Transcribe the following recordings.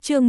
Chương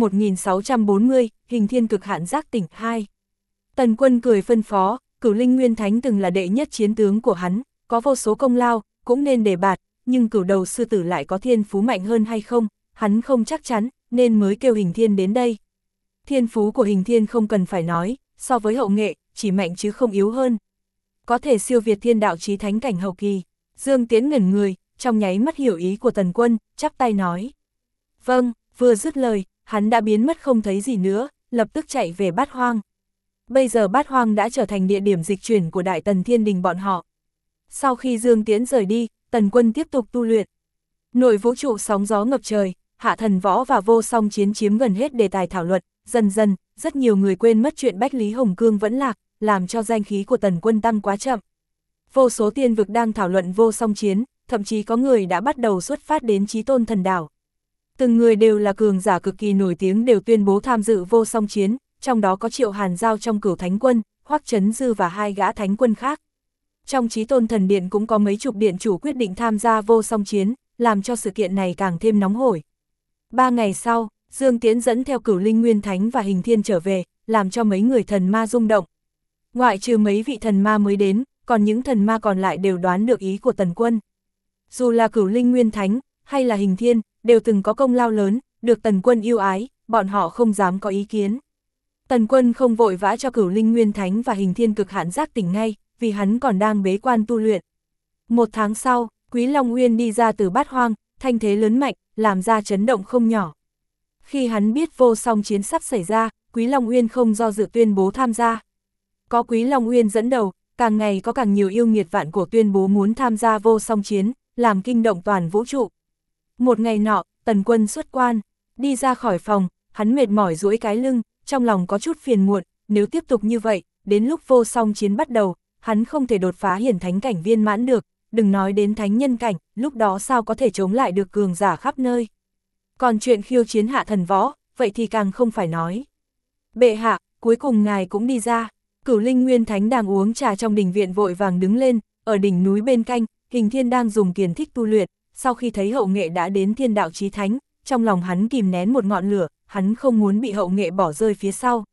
1640, Hình Thiên cực hạn giác tỉnh 2. Tần Quân cười phân phó, Cửu Linh Nguyên Thánh từng là đệ nhất chiến tướng của hắn, có vô số công lao, cũng nên đề bạt, nhưng Cửu Đầu sư tử lại có thiên phú mạnh hơn hay không, hắn không chắc chắn, nên mới kêu Hình Thiên đến đây. Thiên phú của Hình Thiên không cần phải nói, so với Hậu Nghệ, chỉ mạnh chứ không yếu hơn. Có thể siêu việt thiên đạo chí thánh cảnh hậu kỳ. Dương Tiễn ngẩn người, trong nháy mắt hiểu ý của Tần Quân, chắp tay nói. Vâng, vừa dứt lời, hắn đã biến mất không thấy gì nữa, lập tức chạy về Bát Hoang. Bây giờ Bát Hoang đã trở thành địa điểm dịch chuyển của Đại Tần Thiên Đình bọn họ. Sau khi Dương Tiễn rời đi, Tần Quân tiếp tục tu luyện. Nội vũ trụ sóng gió ngập trời, Hạ Thần Võ và Vô Song Chiến chiếm gần hết đề tài thảo luận, dần dần, rất nhiều người quên mất chuyện Bách Lý Hồng Cương vẫn lạc, làm cho danh khí của Tần Quân tăng quá chậm. Vô số tiên vực đang thảo luận Vô Song Chiến, thậm chí có người đã bắt đầu xuất phát đến Chí Tôn Thần Đảo. Từng người đều là cường giả cực kỳ nổi tiếng đều tuyên bố tham dự Vô Song Chiến, trong đó có Triệu Hàn Giao trong Cửu Thánh Quân, Hoắc Chấn Dư và 2 gã thánh quân khác. Trong Chí Tôn Thần Điện cũng có mấy chục điện chủ quyết định tham gia Vô Song Chiến, làm cho sự kiện này càng thêm nóng hổi. 3 ngày sau, Dương Tiễn dẫn theo Cửu Linh Nguyên Thánh và Hình Thiên trở về, làm cho mấy người thần ma rung động. Ngoại trừ mấy vị thần ma mới đến, còn những thần ma còn lại đều đoán được ý của Tần Quân. Dù là Cửu Linh Nguyên Thánh, hay là Hình Thiên, đều từng có công lao lớn, được Tần Quân yêu ái, bọn họ không dám có ý kiến. Tần Quân không vội vã cho Cửu Linh Nguyên Thánh và Hình Thiên cực hạn giác tỉnh ngay, vì hắn còn đang bế quan tu luyện. 1 tháng sau, Quý Long Uyên đi ra từ Bát Hoang, thanh thế lớn mạnh, làm ra chấn động không nhỏ. Khi hắn biết Vô Song Chiến sắp xảy ra, Quý Long Uyên không do dự tuyên bố tham gia. Có Quý Long Uyên dẫn đầu, càng ngày có càng nhiều yêu nghiệt vạn cổ tuyên bố muốn tham gia Vô Song Chiến, làm kinh động toàn vũ trụ. Một ngày nọ, Tần Quân xuất quan, đi ra khỏi phòng, hắn mệt mỏi duỗi cái lưng, trong lòng có chút phiền muộn, nếu tiếp tục như vậy, đến lúc Vô Song Chiến bắt đầu, hắn không thể đột phá hiển thánh cảnh viên mãn được, đừng nói đến thánh nhân cảnh, lúc đó sao có thể chống lại được cường giả khắp nơi. Còn chuyện khiêu chiến Hạ Thần Võ, vậy thì càng không phải nói. Bệ hạ, cuối cùng ngài cũng đi ra. Cửu Linh Nguyên Thánh đang uống trà trong đình viện vội vàng đứng lên, ở đỉnh núi bên cạnh, Hình Thiên đang dùng kiền thích tu luyện, sau khi thấy Hậu Nghệ đã đến thiên đạo chí thánh, trong lòng hắn kìm nén một ngọn lửa, hắn không muốn bị Hậu Nghệ bỏ rơi phía sau.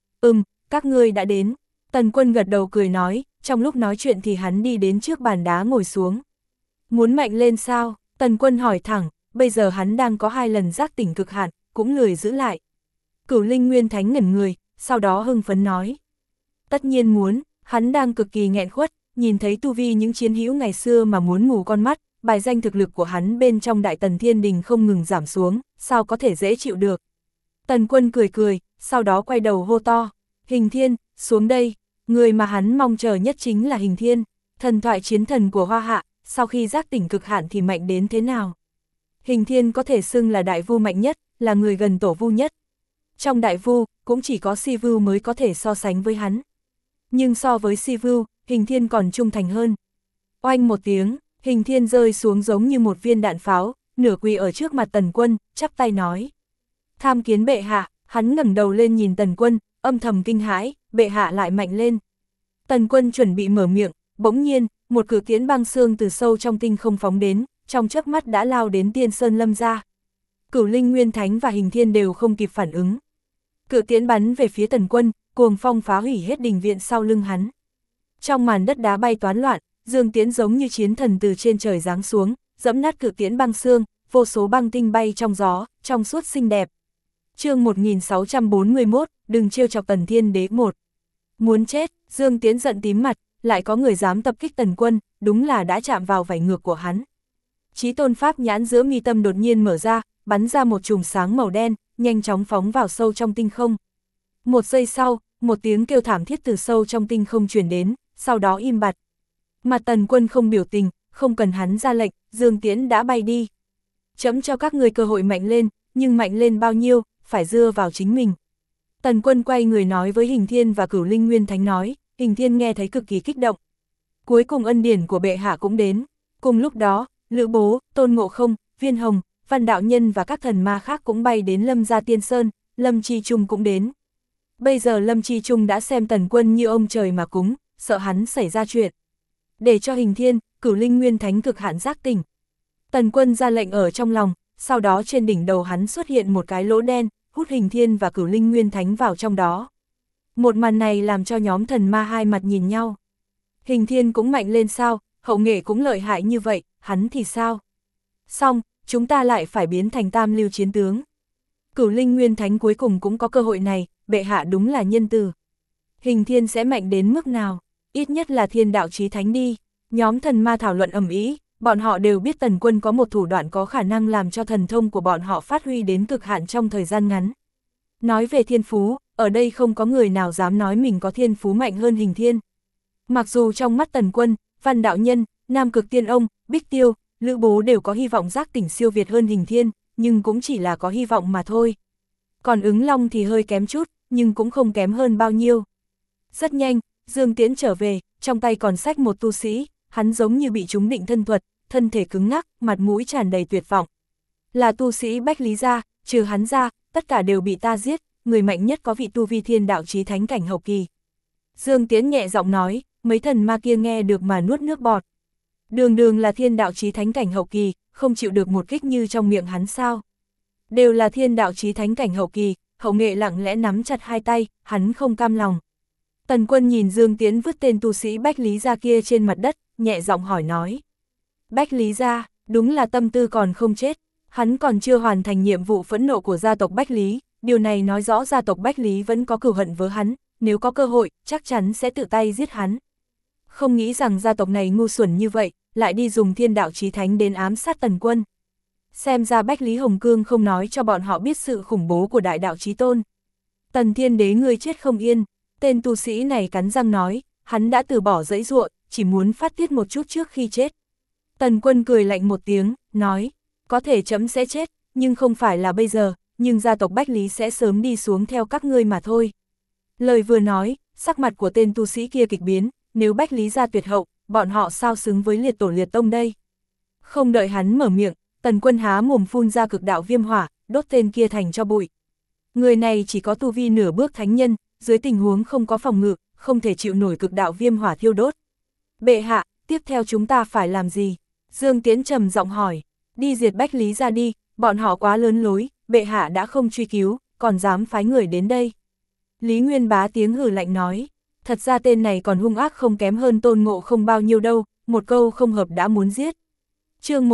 Các ngươi đã đến. Tần Quân gật đầu cười nói, trong lúc nói chuyện thì hắn đi đến trước bàn đá ngồi xuống. Muốn mạnh lên sao? Tần Quân hỏi thẳng, bây giờ hắn đang có 2 lần giác tỉnh cực hạn, cũng lười giữ lại. Cửu Linh Nguyên Thánh ngẩn người, sau đó hưng phấn nói. Tất nhiên muốn, hắn đang cực kỳ nghẹn khuất, nhìn thấy tu vi những chiến hữu ngày xưa mà muốn mù con mắt, bài danh thực lực của hắn bên trong Đại Tần Thiên Đình không ngừng giảm xuống, sao có thể dễ chịu được. Tần Quân cười cười, sau đó quay đầu hô to, Hình Thiên, xuống đây, người mà hắn mong chờ nhất chính là Hình Thiên, thần thoại chiến thần của Hoa Hạ, sau khi giác tỉnh cực hạn thì mạnh đến thế nào. Hình Thiên có thể xưng là đại vu mạnh nhất, là người gần tổ vu nhất. Trong đại vu, cũng chỉ có Si Vu mới có thể so sánh với hắn. Nhưng so với Si Vu, Hình Thiên còn trung thành hơn. Oanh một tiếng, Hình Thiên rơi xuống giống như một viên đạn pháo, nửa quỳ ở trước mặt Tần Quân, chắp tay nói. Tham kiến bệ hạ, hắn ngẩng đầu lên nhìn Tần Quân, âm thầm kinh hãi, bệ hạ lại mạnh lên. Tần Quân chuẩn bị mở miệng, bỗng nhiên, một cự tiễn băng xương từ sâu trong tinh không phóng đến, trong chớp mắt đã lao đến Tiên Sơn Lâm gia. Cửu Linh Nguyên Thánh và Hình Thiên đều không kịp phản ứng. Cự tiễn bắn về phía Tần Quân, cuồng phong phá hủy hết đình viện sau lưng hắn. Trong màn đất đá bay toán loạn, Dương Tiễn giống như chiến thần từ trên trời giáng xuống, dẫm nát cự tiễn băng xương, vô số băng tinh bay trong gió, trong suốt xinh đẹp. Chương 1641, đừng trêu chọc Tần Thiên Đế 1. Muốn chết, Dương Tiễn giận tím mặt, lại có người dám tập kích Tần Quân, đúng là đã chạm vào vảy ngược của hắn. Chí Tôn Pháp nhãn giữa mi tâm đột nhiên mở ra, bắn ra một chùm sáng màu đen, nhanh chóng phóng vào sâu trong tinh không. Một giây sau, một tiếng kêu thảm thiết từ sâu trong tinh không truyền đến, sau đó im bặt. Mà Tần Quân không biểu tình, không cần hắn ra lệnh, Dương Tiễn đã bay đi. Chấm cho các người cơ hội mạnh lên, nhưng mạnh lên bao nhiêu, phải dựa vào chính mình. Tần Quân quay người nói với Hình Thiên và Cửu Linh Nguyên Thánh nói, Hình Thiên nghe thấy cực kỳ kích động. Cuối cùng ân điển của bệ hạ cũng đến. Cùng lúc đó, Lữ Bố, Tôn Ngộ Không, Viên Hồng, Văn Đạo Nhân và các thần ma khác cũng bay đến Lâm gia Tiên Sơn, Lâm Chi Trung cũng đến. Bây giờ Lâm Chi Trung đã xem Tần Quân như ông trời mà cúng, sợ hắn xảy ra chuyện. Để cho Hình Thiên, Cửu Linh Nguyên Thánh cực hạn giác tỉnh. Tần Quân ra lệnh ở trong lòng, sau đó trên đỉnh đầu hắn xuất hiện một cái lỗ đen, hút Hình Thiên và Cửu Linh Nguyên Thánh vào trong đó. Một màn này làm cho nhóm thần ma hai mặt nhìn nhau. Hình Thiên cũng mạnh lên sao, Hậu Nghệ cũng lợi hại như vậy, hắn thì sao? Xong, chúng ta lại phải biến thành tam lưu chiến tướng. Cửu Linh Nguyên Thánh cuối cùng cũng có cơ hội này, bệ hạ đúng là nhân từ. Hình Thiên sẽ mạnh đến mức nào? Ít nhất là thiên đạo chí thánh đi. Nhóm thần ma thảo luận ầm ĩ, bọn họ đều biết Tần Quân có một thủ đoạn có khả năng làm cho thần thông của bọn họ phát huy đến cực hạn trong thời gian ngắn. Nói về thiên phú, ở đây không có người nào dám nói mình có thiên phú mạnh hơn Hình Thiên. Mặc dù trong mắt Tần Quân, Văn Đạo Nhân, Nam Cực Tiên Ông, Bích Tiêu, Lữ Bố đều có hy vọng giác tỉnh siêu việt hơn Hình Thiên, nhưng cũng chỉ là có hy vọng mà thôi. Còn Ứng Long thì hơi kém chút, nhưng cũng không kém hơn bao nhiêu. Rất nhanh, Dương Tiễn trở về, trong tay còn xách một tu sĩ, hắn giống như bị trúng định thân thuật, thân thể cứng ngắc, mặt mũi tràn đầy tuyệt vọng. Là tu sĩ Bách Lý gia, trừ hắn ra, tất cả đều bị ta giết, người mạnh nhất có vị tu vi thiên đạo chí thánh cảnh hậu kỳ. Dương Tiễn nhẹ giọng nói, mấy thần ma kia nghe được mà nuốt nước bọt. Đường đường là thiên đạo chí thánh cảnh hậu kỳ, không chịu được một kích như trong miệng hắn sao. Đều là thiên đạo chí thánh cảnh hậu kỳ, Hậu Nghệ lặng lẽ nắm chặt hai tay, hắn không cam lòng. Tần Quân nhìn Dương Tiễn vứt tên tu sĩ Bách Lý gia kia trên mặt đất, nhẹ giọng hỏi nói. Bách Lý gia, đúng là tâm tư còn không chết, hắn còn chưa hoàn thành nhiệm vụ phẫn nộ của gia tộc Bách Lý, điều này nói rõ gia tộc Bách Lý vẫn có cừu hận với hắn, nếu có cơ hội, chắc chắn sẽ tự tay giết hắn. Không nghĩ rằng gia tộc này ngu xuẩn như vậy, lại đi dùng thiên đạo chí thánh đến ám sát Tần Quân. Xem ra Bách Lý Hồng Cương không nói cho bọn họ biết sự khủng bố của đại đạo chí tôn. Tần Thiên Đế ngươi chết không yên, tên tu sĩ này cắn răng nói, hắn đã từ bỏ giãy giụa, chỉ muốn phát tiết một chút trước khi chết. Tần Quân cười lạnh một tiếng, nói, có thể trẫm sẽ chết, nhưng không phải là bây giờ, nhưng gia tộc Bách Lý sẽ sớm đi xuống theo các ngươi mà thôi. Lời vừa nói, sắc mặt của tên tu sĩ kia kịch biến, nếu Bách Lý gia tuyệt hậu, bọn họ sao xứng với liệt tổ liệt tông đây? Không đợi hắn mở miệng, Tần Quân há mồm phun ra cực đạo viêm hỏa, đốt tên kia thành cho bụi. Người này chỉ có tu vi nửa bước thánh nhân, dưới tình huống không có phòng ngự, không thể chịu nổi cực đạo viêm hỏa thiêu đốt. Bệ hạ, tiếp theo chúng ta phải làm gì? Dương Tiễn trầm giọng hỏi, đi diệt Bách Lý gia đi, bọn họ quá lớn lối, bệ hạ đã không truy cứu, còn dám phái người đến đây. Lý Nguyên Bá tiếng hừ lạnh nói, thật ra tên này còn hung ác không kém hơn Tôn Ngộ không bao nhiêu đâu, một câu không hợp đã muốn giết. Chương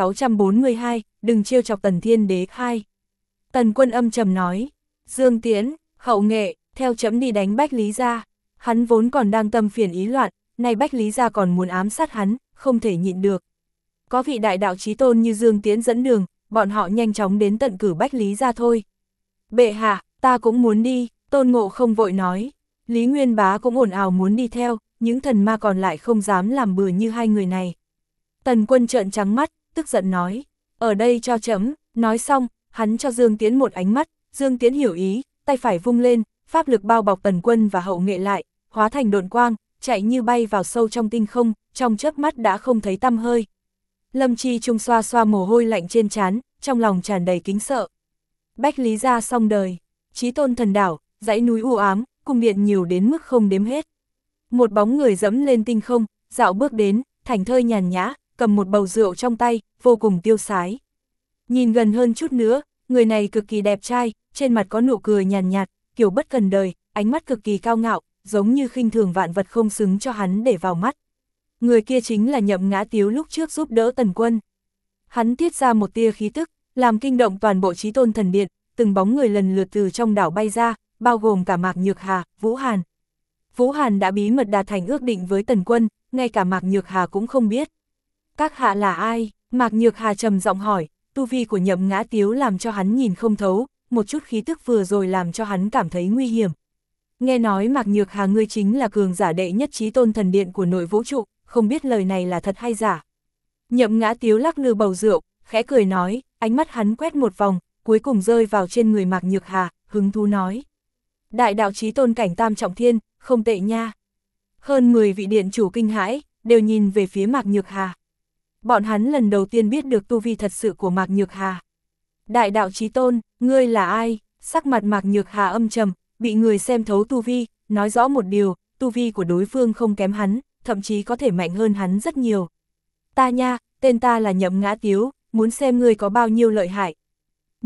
1642, đừng trêu chọc Tần Thiên Đế 2. Tần Quân âm trầm nói, Dương Tiễn, Hậu Nghệ, theo trẫm đi đánh Bách Lý gia. Hắn vốn còn đang tâm phiền ý loạn, nay Bách Lý gia còn muốn ám sát hắn, không thể nhịn được. Có vị đại đạo chí tôn như Dương Tiễn dẫn đường, bọn họ nhanh chóng đến tận cử Bách Lý gia thôi. Bệ hạ, ta cũng muốn đi, Tôn Ngộ không vội nói. Lý Nguyên Bá cũng ồn ào muốn đi theo, những thần ma còn lại không dám làm bừa như hai người này. Tần Quân trợn trắng mắt, tức giận nói, ở đây cho trẫm. Nói xong, hắn cho Dương Tiễn một ánh mắt, Dương Tiễn hiểu ý, tay phải vung lên, pháp lực bao bọc Tần Quân và Hậu Nghệ lại, hóa thành độn quang, chạy như bay vào sâu trong tinh không, trong chớp mắt đã không thấy tăm hơi. Lâm Chi Trung xoa xoa mồ hôi lạnh trên trán, trong lòng tràn đầy kính sợ. Bách Lý gia xong đời, chí tôn thần đảo, dãy núi u ám, cung điện nhiều đến mức không đếm hết. Một bóng người dẫm lên tinh không, dạo bước đến, thảnh thơi nhàn nhã, cầm một bầu rượu trong tay, vô cùng tiêu sái. Nhìn gần hơn chút nữa, người này cực kỳ đẹp trai, trên mặt có nụ cười nhàn nhạt, kiểu bất cần đời, ánh mắt cực kỳ cao ngạo, giống như khinh thường vạn vật không xứng cho hắn để vào mắt. Người kia chính là Nhậm Ngã Tiếu lúc trước giúp đỡ Tần Quân. Hắn tiết ra một tia khí tức, làm kinh động toàn bộ chí tôn thần điện, từng bóng người lần lượt từ trong đảo bay ra, bao gồm cả Mạc Nhược Hà, Vũ Hàn. Vũ Hàn đã bí mật đạt thành ước định với Tần Quân, ngay cả Mạc Nhược Hà cũng không biết. Các hạ là ai? Mạc Nhược Hà trầm giọng hỏi, tu vi của Nhậm Ngã Tiếu làm cho hắn nhìn không thấu, một chút khí tức vừa rồi làm cho hắn cảm thấy nguy hiểm. Nghe nói Mạc Nhược Hà ngươi chính là cường giả đệ nhất chí tôn thần điện của nội vũ trụ, không biết lời này là thật hay giả. Nhậm Ngã Tiếu lắc lư bầu rượu, khẽ cười nói, ánh mắt hắn quét một vòng, cuối cùng rơi vào trên người Mạc Nhược Hà, hứng thú nói. Đại đạo chí tôn cảnh tam trọng thiên, không tệ nha. Hơn 10 vị điện chủ kinh hãi, đều nhìn về phía Mạc Nhược Hà. Bọn hắn lần đầu tiên biết được tu vi thật sự của Mạc Nhược Hà. Đại đạo chí tôn, ngươi là ai? Sắc mặt Mạc Nhược Hà âm trầm, bị người xem thấu tu vi, nói rõ một điều, tu vi của đối phương không kém hắn, thậm chí có thể mạnh hơn hắn rất nhiều. Ta nha, tên ta là Nhậm Ngã Tiếu, muốn xem ngươi có bao nhiêu lợi hại.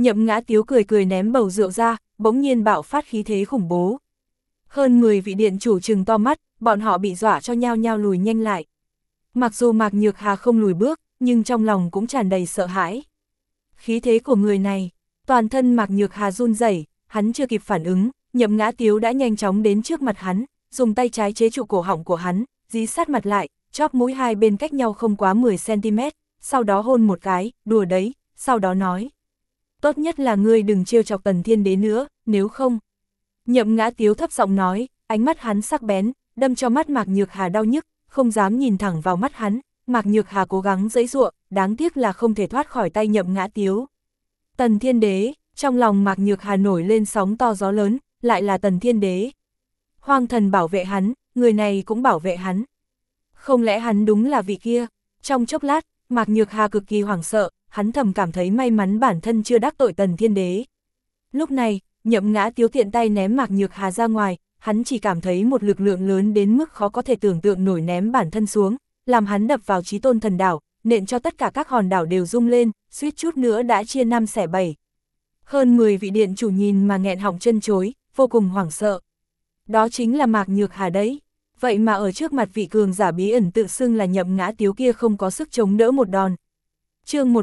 Nhậm Ngã Tiếu cười cười ném bầu rượu ra, bỗng nhiên bạo phát khí thế khủng bố. Hơn 10 vị điện chủ trừng to mắt, bọn họ bị dọa cho nhao nhao lùi nhanh lại. Mặc dù Mạc Nhược Hà không lùi bước, nhưng trong lòng cũng tràn đầy sợ hãi. Khí thế của người này, toàn thân Mạc Nhược Hà run rẩy, hắn chưa kịp phản ứng, Nhậm Ngã Tiếu đã nhanh chóng đến trước mặt hắn, dùng tay trái chế trụ cổ họng của hắn, dí sát mặt lại, chóp mũi hai bên cách nhau không quá 10 cm, sau đó hôn một cái, đùa đấy, sau đó nói. Tốt nhất là ngươi đừng trêu chọc Tần Thiên Đế nữa, nếu không. Nhậm Ngã Tiếu thấp giọng nói, ánh mắt hắn sắc bén, đâm cho mắt Mạc Nhược Hà đau nhức, không dám nhìn thẳng vào mắt hắn. Mạc Nhược Hà cố gắng giãy giụa, đáng tiếc là không thể thoát khỏi tay Nhậm Ngã Tiếu. Tần Thiên Đế, trong lòng Mạc Nhược Hà nổi lên sóng to gió lớn, lại là Tần Thiên Đế. Hoang thần bảo vệ hắn, người này cũng bảo vệ hắn. Không lẽ hắn đúng là vị kia? Trong chốc lát, Mạc Nhược Hà cực kỳ hoảng sợ, hắn thầm cảm thấy may mắn bản thân chưa đắc tội Tần Thiên Đế. Lúc này, Nhậm Ngã Tiếu tiện tay ném Mạc Nhược Hà ra ngoài, hắn chỉ cảm thấy một lực lượng lớn đến mức khó có thể tưởng tượng nổi ném bản thân xuống, làm hắn đập vào Chí Tôn Thần Đảo, nện cho tất cả các hòn đảo đều rung lên, suýt chút nữa đã chia 5 xẻ 7. Hơn 10 vị điện chủ nhìn mà nghẹn họng chân chối, vô cùng hoảng sợ. Đó chính là Mạc Nhược Hà đấy. Vậy mà ở trước mặt vị cường giả bí ẩn tự xưng là Nhậm Ngã Tiếu kia không có sức chống đỡ một đòn. Chương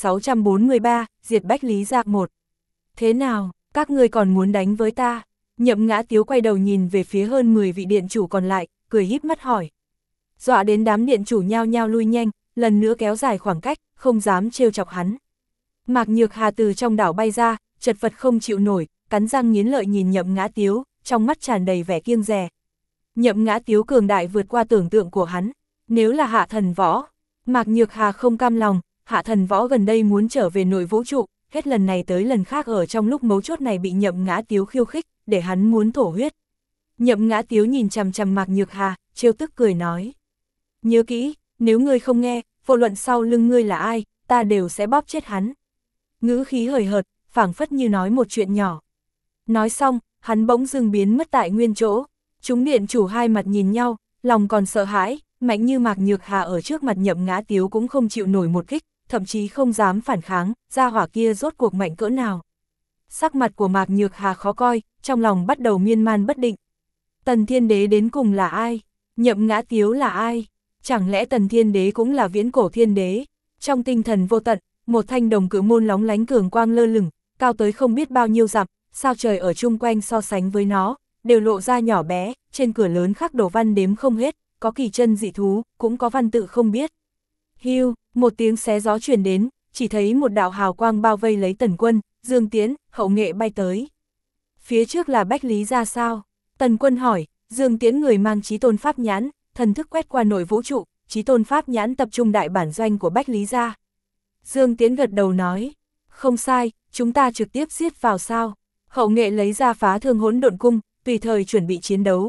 1643, diệt Bách Lý Gia 1. Thế nào, các ngươi còn muốn đánh với ta? Nhậm Ngã Tiếu quay đầu nhìn về phía hơn 10 vị điện chủ còn lại, cười híp mắt hỏi. Dọa đến đám điện chủ nhao nhao lui nhanh, lần nữa kéo dài khoảng cách, không dám trêu chọc hắn. Mạc Nhược Hà từ trong đảo bay ra, chật vật không chịu nổi, cắn răng nghiến lợi nhìn Nhậm Ngã Tiếu, trong mắt tràn đầy vẻ kiêng dè. Nhậm Ngã Tiếu cường đại vượt qua tưởng tượng của hắn, nếu là Hạ Thần Võ. Mạc Nhược Hà không cam lòng, Hạ Thần Võ gần đây muốn trở về nội vũ trụ, hết lần này tới lần khác ở trong lúc mấu chốt này bị Nhậm Ngã Tiếu khiêu khích, để hắn muốn thổ huyết. Nhậm Ngã Tiếu nhìn chằm chằm Mạc Nhược Hà, trêu tức cười nói. Nhớ kỹ, nếu ngươi không nghe, vô luận sau lưng ngươi là ai, ta đều sẽ bóp chết hắn. Ngữ khí hời hợt, phảng phất như nói một chuyện nhỏ. Nói xong, hắn bỗng dưng biến mất tại nguyên chỗ. Chúng điện chủ hai mặt nhìn nhau, lòng còn sợ hãi, mạnh như Mạc Nhược Hà ở trước mặt Nhậm Ngã Tiếu cũng không chịu nổi một kích, thậm chí không dám phản kháng, gia hỏa kia rốt cuộc mạnh cỡ nào. Sắc mặt của Mạc Nhược Hà khó coi, trong lòng bắt đầu miên man bất định. Tần Thiên Đế đến cùng là ai? Nhậm Ngã Tiếu là ai? Chẳng lẽ Tần Thiên Đế cũng là viễn cổ thiên đế? Trong tinh thần vô tận, một thanh đồng cự môn lóng lánh cường quang lơ lửng, cao tới không biết bao nhiêu dặm, sao trời ở chung quanh so sánh với nó, đều lộ ra nhỏ bé, trên cửa lớn khắc đồ văn đếm không hết, có kỳ chân dị thú, cũng có văn tự không biết. Hiu, một tiếng xé gió truyền đến, chỉ thấy một đạo hào quang bao vây lấy Tần Quân, Dương Tiễn, Hậu Nghệ bay tới. Phía trước là Bách Lý Gia sao? Tần Quân hỏi. Dương Tiễn người mang Chí Tôn Pháp Nhãn, thần thức quét qua nội vũ trụ, Chí Tôn Pháp Nhãn tập trung đại bản doanh của Bách Lý Gia. Dương Tiễn gật đầu nói, không sai, chúng ta trực tiếp giết vào sao? Hậu Nghệ lấy ra Phá Thương Hỗn Độn Cung, tùy thời chuẩn bị chiến đấu.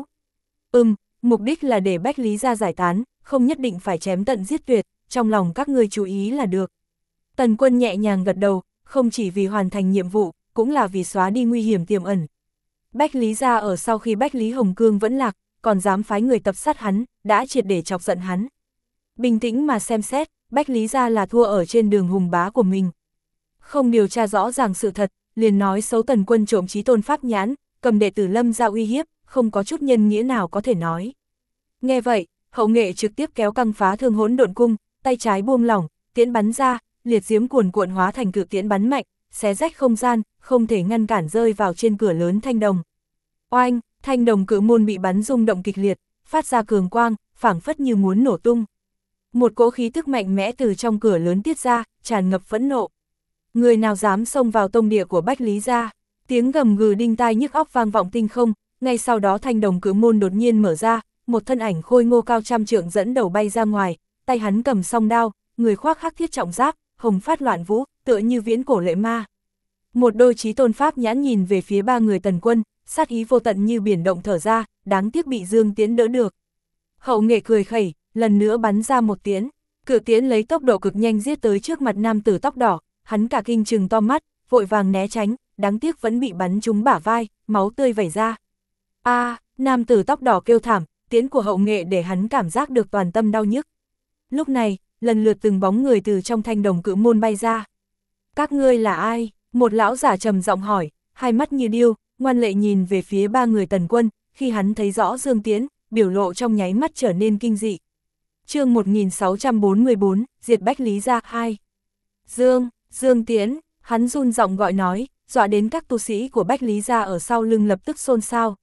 Mục đích là để Bách Lý Gia giải tán, không nhất định phải chém tận giết tuyệt, trong lòng các ngươi chú ý là được. Tần Quân nhẹ nhàng gật đầu, không chỉ vì hoàn thành nhiệm vụ, cũng là vì xóa đi nguy hiểm tiềm ẩn. Bách Lý Gia ở sau khi Bách Lý Hồng Cương vẫn lạc, còn dám phái người tập sát hắn, đã triệt để chọc giận hắn. Bình tĩnh mà xem xét, Bách Lý Gia là thua ở trên đường hùng bá của mình. Không điều tra rõ ràng sự thật, liền nói xấu Tần Quân trộm Chí Tôn Pháp Nhãn, cầm đệ tử Lâm ra uy hiếp, không có chút nhân nghĩa nào có thể nói. Nghe vậy, Hậu Nghệ trực tiếp kéo căng Phá Thương Hỗn Độn Cung, tay trái buông lỏng, tiễn bắn ra, liệt diễm cuồn cuộn hóa thành cự tiễn bắn mạnh, xé rách không gian, không thể ngăn cản rơi vào trên cửa lớn thanh đồng. Oanh, thanh đồng cự môn bị bắn rung động kịch liệt, phát ra cường quang, phảng phất như muốn nổ tung. Một cỗ khí tức mạnh mẽ từ trong cửa lớn tiết ra, tràn ngập phẫn nộ. Người nào dám xông vào tông địa của Bách Lý Gia? Tiếng gầm gừ đinh tai nhức óc vang vọng tinh không, ngay sau đó thanh đồng cự môn đột nhiên mở ra, một thân ảnh khôi ngô cao trăm trượng dẫn đầu bay ra ngoài, tay hắn cầm song đao, người khoác hắc thiết trọng giáp, hồng phát loạn vũ, tựa như viễn cổ lệ ma. Một đôi Chí Tôn Pháp Nhãn nhìn về phía ba người Tần Quân, sát ý vô tận như biển động thở ra, đáng tiếc bị Dương Tiễn đỡ được. Hậu Nghệ cười khẩy, lần nữa bắn ra một tiễn, cự tiễn lấy tốc độ cực nhanh giết tới trước mặt nam tử tóc đỏ, hắn cả kinh trừng to mắt, vội vàng né tránh, đáng tiếc vẫn bị bắn trúng bả vai, máu tươi vẩy ra. Nam tử tóc đỏ kêu thảm, tiễn của Hậu Nghệ để hắn cảm giác được toàn tâm đau nhức. Lúc này, lần lượt từng bóng người từ trong thanh đồng cự môn bay ra. Các ngươi là ai? Một lão giả trầm giọng hỏi, hai mắt như điêu, ngoan lệ nhìn về phía ba người Tần Quân, khi hắn thấy rõ Dương Tiễn, biểu lộ trong nháy mắt trở nên kinh dị. Chương 1644, diệt Bách Lý gia 2. Dương Tiễn, hắn run giọng gọi nói, dọa đến các tu sĩ của Bách Lý gia ở sau lưng lập tức xôn xao.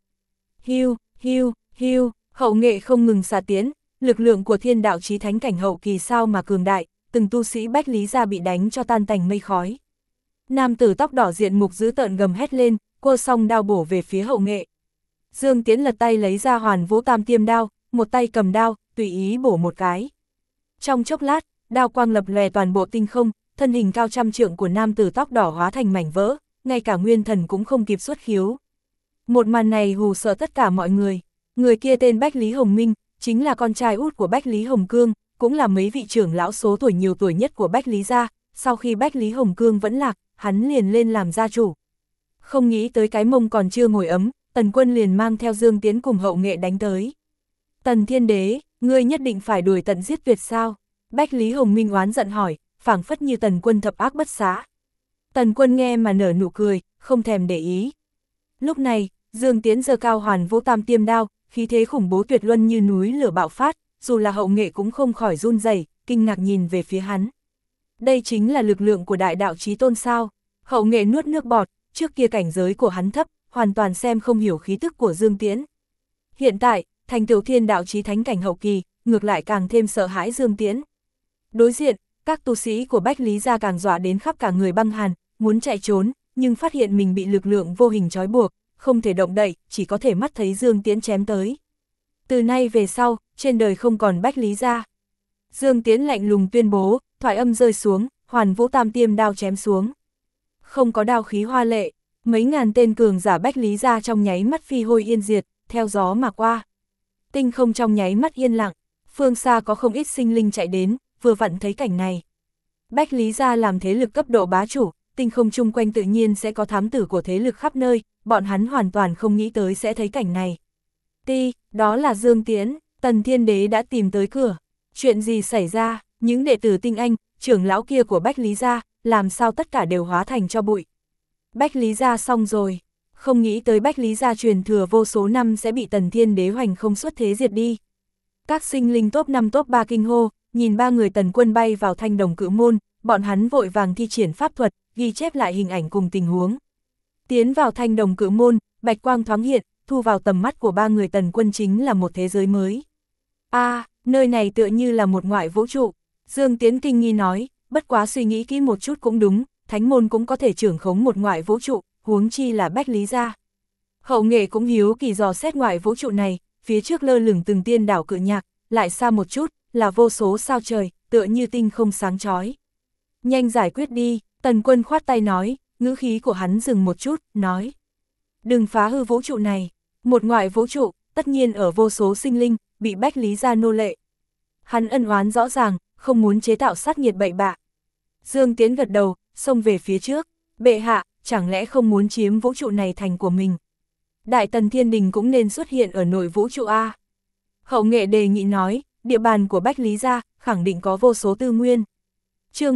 Hiu, hậu nghệ không ngừng xạ tiến, lực lượng của thiên đạo chí thánh cảnh hậu kỳ sao mà cường đại, từng tu sĩ Bách Lý gia bị đánh cho tan tành mây khói. Nam tử tóc đỏ diện mục dữ tợn gầm hét lên, quơ song đao bổ về phía hậu nghệ. Dương Tiễn lật tay lấy ra Hoàn Vũ Tam Tiêm đao, một tay cầm đao, tùy ý bổ một cái. Trong chốc lát, đao quang lập lòe toàn bộ tinh không, thân hình cao trăm trượng của nam tử tóc đỏ hóa thành mảnh vỡ, ngay cả nguyên thần cũng không kịp xuất khiếu. Một màn này hù sợ tất cả mọi người. Người kia tên Bách Lý Hồng Minh, chính là con trai út của Bách Lý Hồng Cương, cũng là mấy vị trưởng lão số tuổi nhiều tuổi nhất của Bách Lý gia. Sau khi Bách Lý Hồng Cương vẫn lạc, hắn liền lên làm gia chủ. Không nghĩ tới cái mông còn chưa ngồi ấm, Tần Quân liền mang theo Dương Tiễn cùng hậu nghệ đánh tới. Tần Thiên Đế, ngươi nhất định phải đuổi tận giết tuyệt sao? Bách Lý Hồng Minh oán giận hỏi, phảng phất như Tần Quân thập ác bất xá. Tần Quân nghe mà nở nụ cười, không thèm để ý. Lúc này, Dương Tiễn giơ cao Hoàn Vũ Tam Tiêm đao, khí thế khủng bố tuyệt luân như núi lửa bạo phát, dù là hậu nghệ cũng không khỏi run rẩy, kinh ngạc nhìn về phía hắn. Đây chính là lực lượng của đại đạo chí tôn sao? Hậu nghệ nuốt nước bọt, trước kia cảnh giới của hắn thấp, hoàn toàn xem không hiểu khí tức của Dương Tiễn. Hiện tại, thành tựu thiên đạo chí thánh cảnh hậu kỳ, ngược lại càng thêm sợ hãi Dương Tiễn. Đối diện, các tu sĩ của Bách Lý gia càng dọa đến khắp cả người băng hàn, muốn chạy trốn, nhưng phát hiện mình bị lực lượng vô hình trói buộc, không thể động đậy, chỉ có thể mắt thấy Dương Tiễn chém tới. Từ nay về sau, trên đời không còn Bách Lý gia. Dương Tiễn lạnh lùng tuyên bố, thoại âm rơi xuống, Hoàn Vũ Tam Tiêm đao chém xuống. Không có đao khí hoa lệ, mấy ngàn tên cường giả Bách Lý gia trong nháy mắt phi hôi yên diệt, theo gió mà qua. Tinh không trong nháy mắt yên lặng, phương xa có không ít sinh linh chạy đến, vừa vặn thấy cảnh này. Bách Lý gia làm thế lực cấp độ bá chủ, tinh không chung quanh tự nhiên sẽ có thám tử của thế lực khắp nơi, bọn hắn hoàn toàn không nghĩ tới sẽ thấy cảnh này. Đó là Dương Tiễn, Tần Thiên Đế đã tìm tới cửa. Chuyện gì xảy ra, những đệ tử tinh anh, trưởng lão kia của Bách Lý gia, làm sao tất cả đều hóa thành cho bụi. Bách Lý gia xong rồi, không nghĩ tới Bách Lý gia truyền thừa vô số năm sẽ bị Tần Thiên Đế hoành không xuất thế diệt đi. Các sinh linh top 5 top 3 kinh hô, nhìn ba người Tần Quân bay vào Thanh Đồng Cự Môn, bọn hắn vội vàng thi triển pháp thuật, ghi chép lại hình ảnh cùng tình huống. Tiến vào Thanh Đồng Cự Môn, bạch quang thoáng hiện, thu vào tầm mắt của ba người Tần Quân chính là một thế giới mới. Nơi này tựa như là một ngoại vũ trụ. Dương Tiễn kinh nghi nói, bất quá suy nghĩ kỹ một chút cũng đúng, thánh môn cũng có thể trưởng khống một ngoại vũ trụ, huống chi là Bách Lý gia. Hậu nghệ cũng hiếu kỳ dò xét ngoại vũ trụ này, phía trước lơ lửng từng tiên đảo cự nhạc, lại xa một chút, là vô số sao trời, tựa như tinh không sáng chói. Nhanh giải quyết đi, Tần Quân khoát tay nói, ngữ khí của hắn dừng một chút, nói. Đừng phá hư vũ trụ này, một ngoại vũ trụ, tất nhiên ở vô số sinh linh, bị Bách Lý gia nô lệ. Hắn ân oán rõ ràng, không muốn chế tạo sát nghiệt bậy bạ. Dương Tiễn gật đầu, xông về phía trước, bệ hạ, chẳng lẽ không muốn chiếm vũ trụ này thành của mình. Đại Tần Thiên Đình cũng nên xuất hiện ở nội vũ trụ A. Hậu nghệ đề nghị nói, địa bàn của Bách Lý gia, khẳng định có vô số tư nguyên. Chương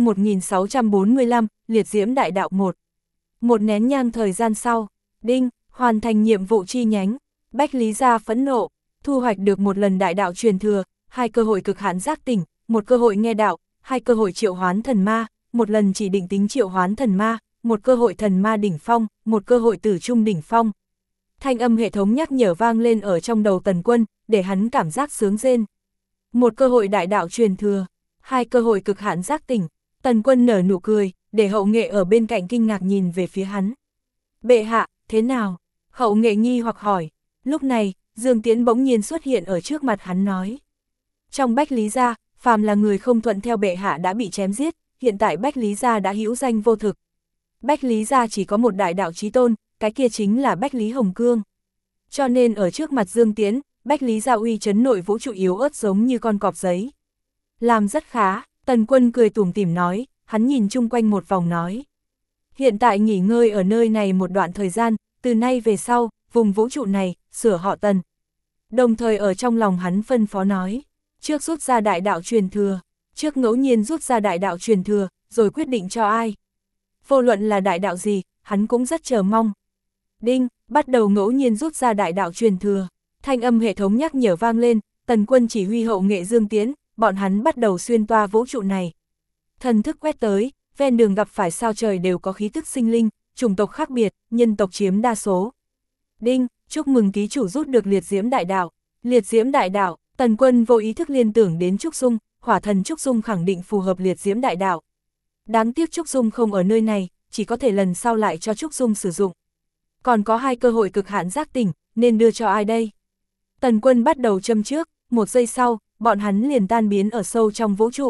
1645, Liệt Diễm Đại Đạo 1. Một nén nhang thời gian sau, đinh, hoàn thành nhiệm vụ chi nhánh, Bách Lý gia phẫn nộ, thu hoạch được một lần đại đạo truyền thừa, 2 cơ hội cực hạn giác tỉnh, 1 cơ hội nghe đạo, 2 cơ hội triệu hoán thần ma, 1 lần chỉ định tính triệu hoán thần ma, 1 cơ hội thần ma đỉnh phong, 1 cơ hội tử trung đỉnh phong. Thanh âm hệ thống nhắc nhở vang lên ở trong đầu Tần Quân, để hắn cảm giác sướng rên. 1 cơ hội đại đạo truyền thừa, 2 cơ hội cực hạn giác tỉnh. Tần Quân nở nụ cười, để hậu nghệ ở bên cạnh kinh ngạc nhìn về phía hắn. Bệ hạ, thế nào? Hậu nghệ nghi hoặc hỏi. Lúc này, Dương Tiễn bỗng nhiên xuất hiện ở trước mặt hắn nói. Trong Bách Lý gia, phàm là người không thuận theo bệ hạ đã bị chém giết, hiện tại Bách Lý gia đã hữu danh vô thực. Bách Lý gia chỉ có một đại đạo chí tôn, cái kia chính là Bách Lý Hồng Cương. Cho nên ở trước mặt Dương Tiễn, Bách Lý gia uy chấn nội vũ trụ yếu ớt giống như con cọp giấy. Làm rất khá, Tần Quân cười tủm tỉm nói, hắn nhìn chung quanh một vòng nói. Hiện tại nghỉ ngơi ở nơi này một đoạn thời gian, từ nay về sau, vùng vũ trụ này, sửa họ Tần. Đồng thời ở trong lòng hắn phân phó nói, trước rút ra đại đạo truyền thừa, trước ngẫu nhiên rút ra đại đạo truyền thừa, rồi quyết định cho ai. vô luận là đại đạo gì, hắn cũng rất chờ mong. Đinh, bắt đầu ngẫu nhiên rút ra đại đạo truyền thừa. Thanh âm hệ thống nhắc nhở vang lên, Tần Quân chỉ huy hậu nghệ Dương Tiến, bọn hắn bắt đầu xuyên toa vũ trụ này. Thần thức quét tới, ven đường gặp phải sao trời đều có khí tức sinh linh, chủng tộc khác biệt, nhân tộc chiếm đa số. Đinh, chúc mừng ký chủ rút được liệt diễm đại đạo. Liệt diễm đại đạo, Tần Quân vô ý thức liên tưởng đến Trúc Dung, hỏa thần Trúc Dung khẳng định phù hợp liệt diễm đại đạo. Đáng tiếc Trúc Dung không ở nơi này, chỉ có thể lần sau lại cho Trúc Dung sử dụng. Còn có 2 cơ hội cực hạn giác tỉnh, nên đưa cho ai đây? Tần Quân bắt đầu châm trước, 1 giây sau, bọn hắn liền tan biến ở sâu trong vũ trụ.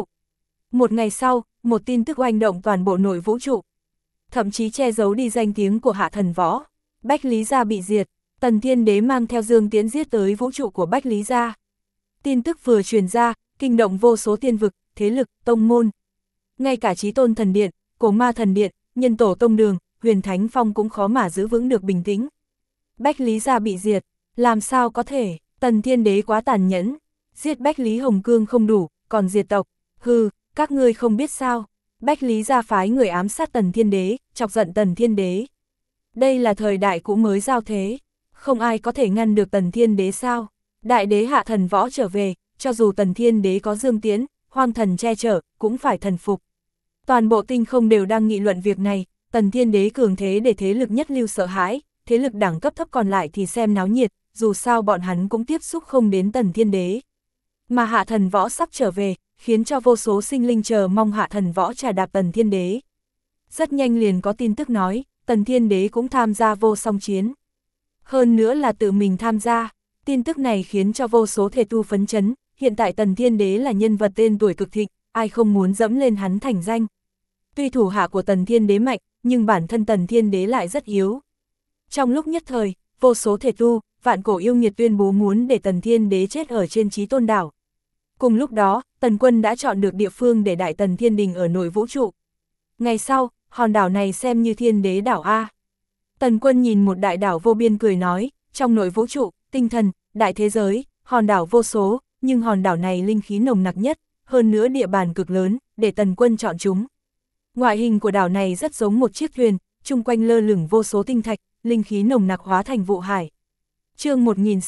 1 ngày sau, một tin tức oanh động toàn bộ nội vũ trụ. Thậm chí che giấu đi danh tiếng của Hạ Thần Võ. Bách Lý Gia bị diệt, Tần Thiên Đế mang theo Dương Tiễn giết tới vũ trụ của Bách Lý Gia. Tin tức vừa truyền ra, kinh động vô số tiên vực, thế lực, tông môn. Ngay cả Chí Tôn Thần Điện, Cổ Ma Thần Điện, Nhân Tổ Tông Đường, Huyền Thánh Phong cũng khó mà giữ vững được bình tĩnh. Bách Lý Gia bị diệt, làm sao có thể, Tần Thiên Đế quá tàn nhẫn, giết Bách Lý Hồng Cương không đủ, còn diệt tộc, hừ, các ngươi không biết sao, Bách Lý Gia phái người ám sát Tần Thiên Đế, chọc giận Tần Thiên Đế. Đây là thời đại cũ mới giao thế, không ai có thể ngăn được Tần Thiên Đế sao, đại đế Hạ Thần Võ trở về, cho dù Tần Thiên Đế có Dương Tiến, Hoang Thần che chở, cũng phải thần phục. Toàn bộ tinh không đều đang nghị luận việc này, Tần Thiên Đế cường thế để thế lực nhất lưu sợ hãi, thế lực đẳng cấp thấp còn lại thì xem náo nhiệt, dù sao bọn hắn cũng tiếp xúc không đến Tần Thiên Đế. Mà Hạ Thần Võ sắp trở về, khiến cho vô số sinh linh chờ mong Hạ Thần Võ trà đạp Tần Thiên Đế. Rất nhanh liền có tin tức nói, Tần Thiên Đế cũng tham gia vô song chiến. Hơn nữa là tự mình tham gia, tin tức này khiến cho vô số thể tu phấn chấn, hiện tại Tần Thiên Đế là nhân vật tên tuổi cực thịnh, ai không muốn dẫm lên hắn thành danh. Tuy thủ hạ của Tần Thiên Đế mạnh, nhưng bản thân Tần Thiên Đế lại rất yếu. Trong lúc nhất thời, vô số thể tu, vạn cổ yêu nghiệt tuyên bố muốn để Tần Thiên Đế chết ở trên Chí Tôn đảo. Cùng lúc đó, Tần Quân đã chọn được địa phương để Đại Tần Thiên Đình ở nội vũ trụ. Ngày sau, hòn đảo này xem như Thiên Đế đảo A. Tần Quân nhìn một đại đảo vô biên cười nói, trong nội vũ trụ, tinh thần, đại thế giới, hòn đảo vô số, nhưng hòn đảo này linh khí nồng nặc nhất, hơn nữa địa bàn cực lớn, để Tần Quân chọn chúng. Ngoại hình của đảo này rất giống một chiếc thuyền, chung quanh lơ lửng vô số tinh thạch, linh khí nồng nặc hóa thành vụ hải. Chương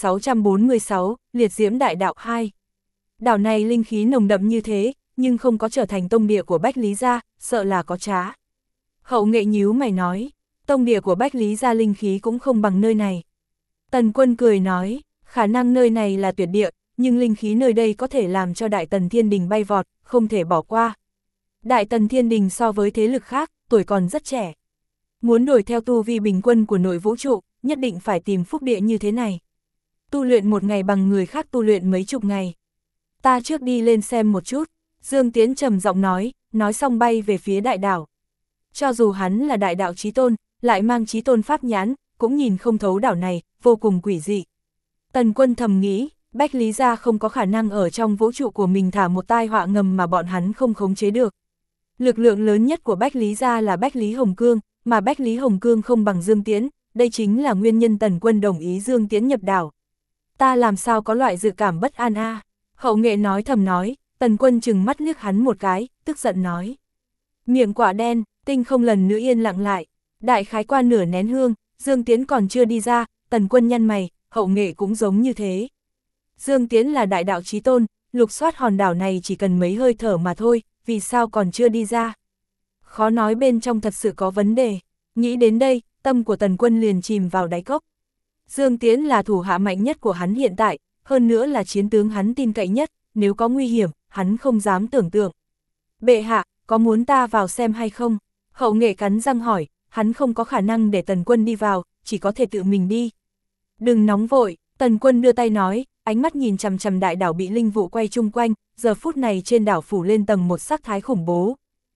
1646, Liệt Diễm Đại Đạo 2. Đảo này linh khí nồng đậm như thế, nhưng không có trở thành tông địa của Bách Lý Gia, sợ là có trá. Hậu Nghệ nhíu mày nói, tông địa của Bách Lý Gia linh khí cũng không bằng nơi này. Tần Quân cười nói, khả năng nơi này là tuyệt địa, nhưng linh khí nơi đây có thể làm cho Đại Tần Thiên Đình bay vọt, không thể bỏ qua. Đại Tần Thiên Đình so với thế lực khác, tuổi còn rất trẻ. Muốn đuổi theo tu vi bình quân của nội vũ trụ, nhất định phải tìm phúc địa như thế này. Tu luyện 1 ngày bằng người khác tu luyện mấy chục ngày. Ta trước đi lên xem một chút, Dương Tiến trầm giọng nói xong bay về phía đại đảo. Cho dù hắn là đại đạo chí tôn, lại mang chí tôn pháp nhãn, cũng nhìn không thấu đảo này, vô cùng quỷ dị. Tần Quân thầm nghĩ, Bách Lý Gia không có khả năng ở trong vũ trụ của mình thả một tai họa ngầm mà bọn hắn không khống chế được. Lực lượng lớn nhất của Bách Lý Gia là Bách Lý Hồng Cương, mà Bách Lý Hồng Cương không bằng Dương Tiến, đây chính là nguyên nhân Tần Quân đồng ý Dương Tiến nhập đảo. Ta làm sao có loại dự cảm bất an a? Hậu Nghệ nói thầm nói, Tần Quân chừng mắt liếc hắn một cái, tức giận nói. Miệng quả đen, tinh không lần nữa yên lặng lại, đại khái qua nửa nén hương, Dương Tiến còn chưa đi ra, Tần Quân nhăn mày, Hậu Nghệ cũng giống như thế. Dương Tiến là đại đạo chí tôn, lục soát hòn đảo này chỉ cần mấy hơi thở mà thôi, vì sao còn chưa đi ra? Khó nói bên trong thật sự có vấn đề. Nghĩ đến đây, tâm của Tần Quân liền chìm vào đáy cốc. Dương Tiến là thủ hạ mạnh nhất của hắn hiện tại, hơn nữa là chiến tướng hắn tin cậy nhất, nếu có nguy hiểm, hắn không dám tưởng tượng. Bệ hạ, có muốn ta vào xem hay không? Hậu Nghệ cắn răng hỏi, hắn không có khả năng để Tần Quân đi vào, chỉ có thể tự mình đi. Đừng nóng vội, Tần Quân đưa tay nói, ánh mắt nhìn chằm chằm đại đảo bị linh vụ quay chung quanh, giờ phút này trên đảo phủ lên tầng một sắc thái khủng bố.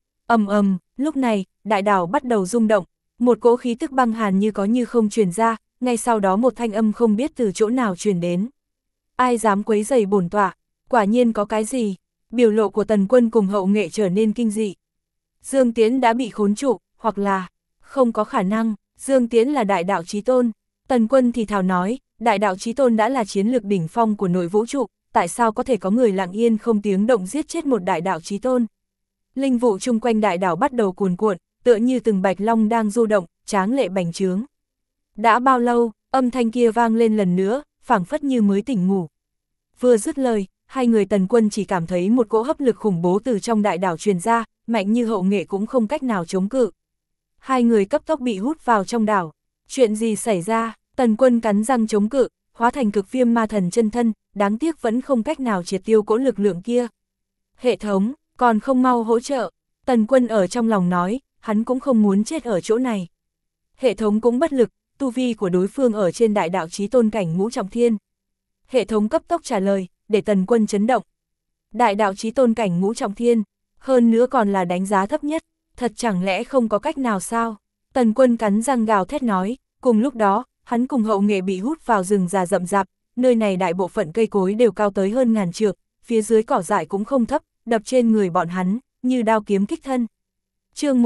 Lúc này, đại đảo bắt đầu rung động, một cỗ khí tức băng hàn như có như không truyền ra, ngay sau đó một thanh âm không biết từ chỗ nào truyền đến. Ai dám quấy rầy bổn tọa, quả nhiên có cái gì? Biểu lộ của Tần Quân cùng Hậu Nghệ trở nên kinh dị. Dương Tiến đã bị khốn trụ, hoặc là, không có khả năng, Dương Tiến là đại đạo chí tôn. Tần Quân thì thào nói, đại đạo chí tôn đã là chiến lược đỉnh phong của nội vũ trụ, tại sao có thể có người lặng yên không tiếng động giết chết một đại đạo chí tôn? Linh vụ chung quanh đại đảo bắt đầu cuồn cuộn, tựa như từng bạch long đang du động, tráng lệ bành trướng. Đã bao lâu, âm thanh kia vang lên lần nữa, phảng phất như mới tỉnh ngủ. Vừa dứt lời, hai người Tần Quân chỉ cảm thấy một cỗ hấp lực khủng bố từ trong đại đảo truyền ra, mạnh như Hậu Nghệ cũng không cách nào chống cự. Hai người cấp tốc bị hút vào trong đảo. Chuyện gì xảy ra? Tần Quân cắn răng chống cự, hóa thành cực viêm ma thần chân thân, đáng tiếc vẫn không cách nào triệt tiêu cỗ lực lượng kia. Hệ thống, còn không mau hỗ trợ. Tần Quân ở trong lòng nói, hắn cũng không muốn chết ở chỗ này. Hệ thống cũng bất lực, tu vi của đối phương ở trên đại đạo chí tôn cảnh ngũ trọng thiên. Hệ thống cấp tốc trả lời, để Tần Quân chấn động. Đại đạo chí tôn cảnh ngũ trọng thiên, hơn nữa còn là đánh giá thấp nhất, thật chẳng lẽ không có cách nào sao? Tần Quân cắn răng gào thét nói, cùng lúc đó, hắn cùng Hậu Nghệ bị hút vào rừng già rậm rạp, nơi này đại bộ phận cây cối đều cao tới hơn ngàn trượng, phía dưới cỏ dại cũng không thấp, đập trên người bọn hắn, như đao kiếm kích thân. Chương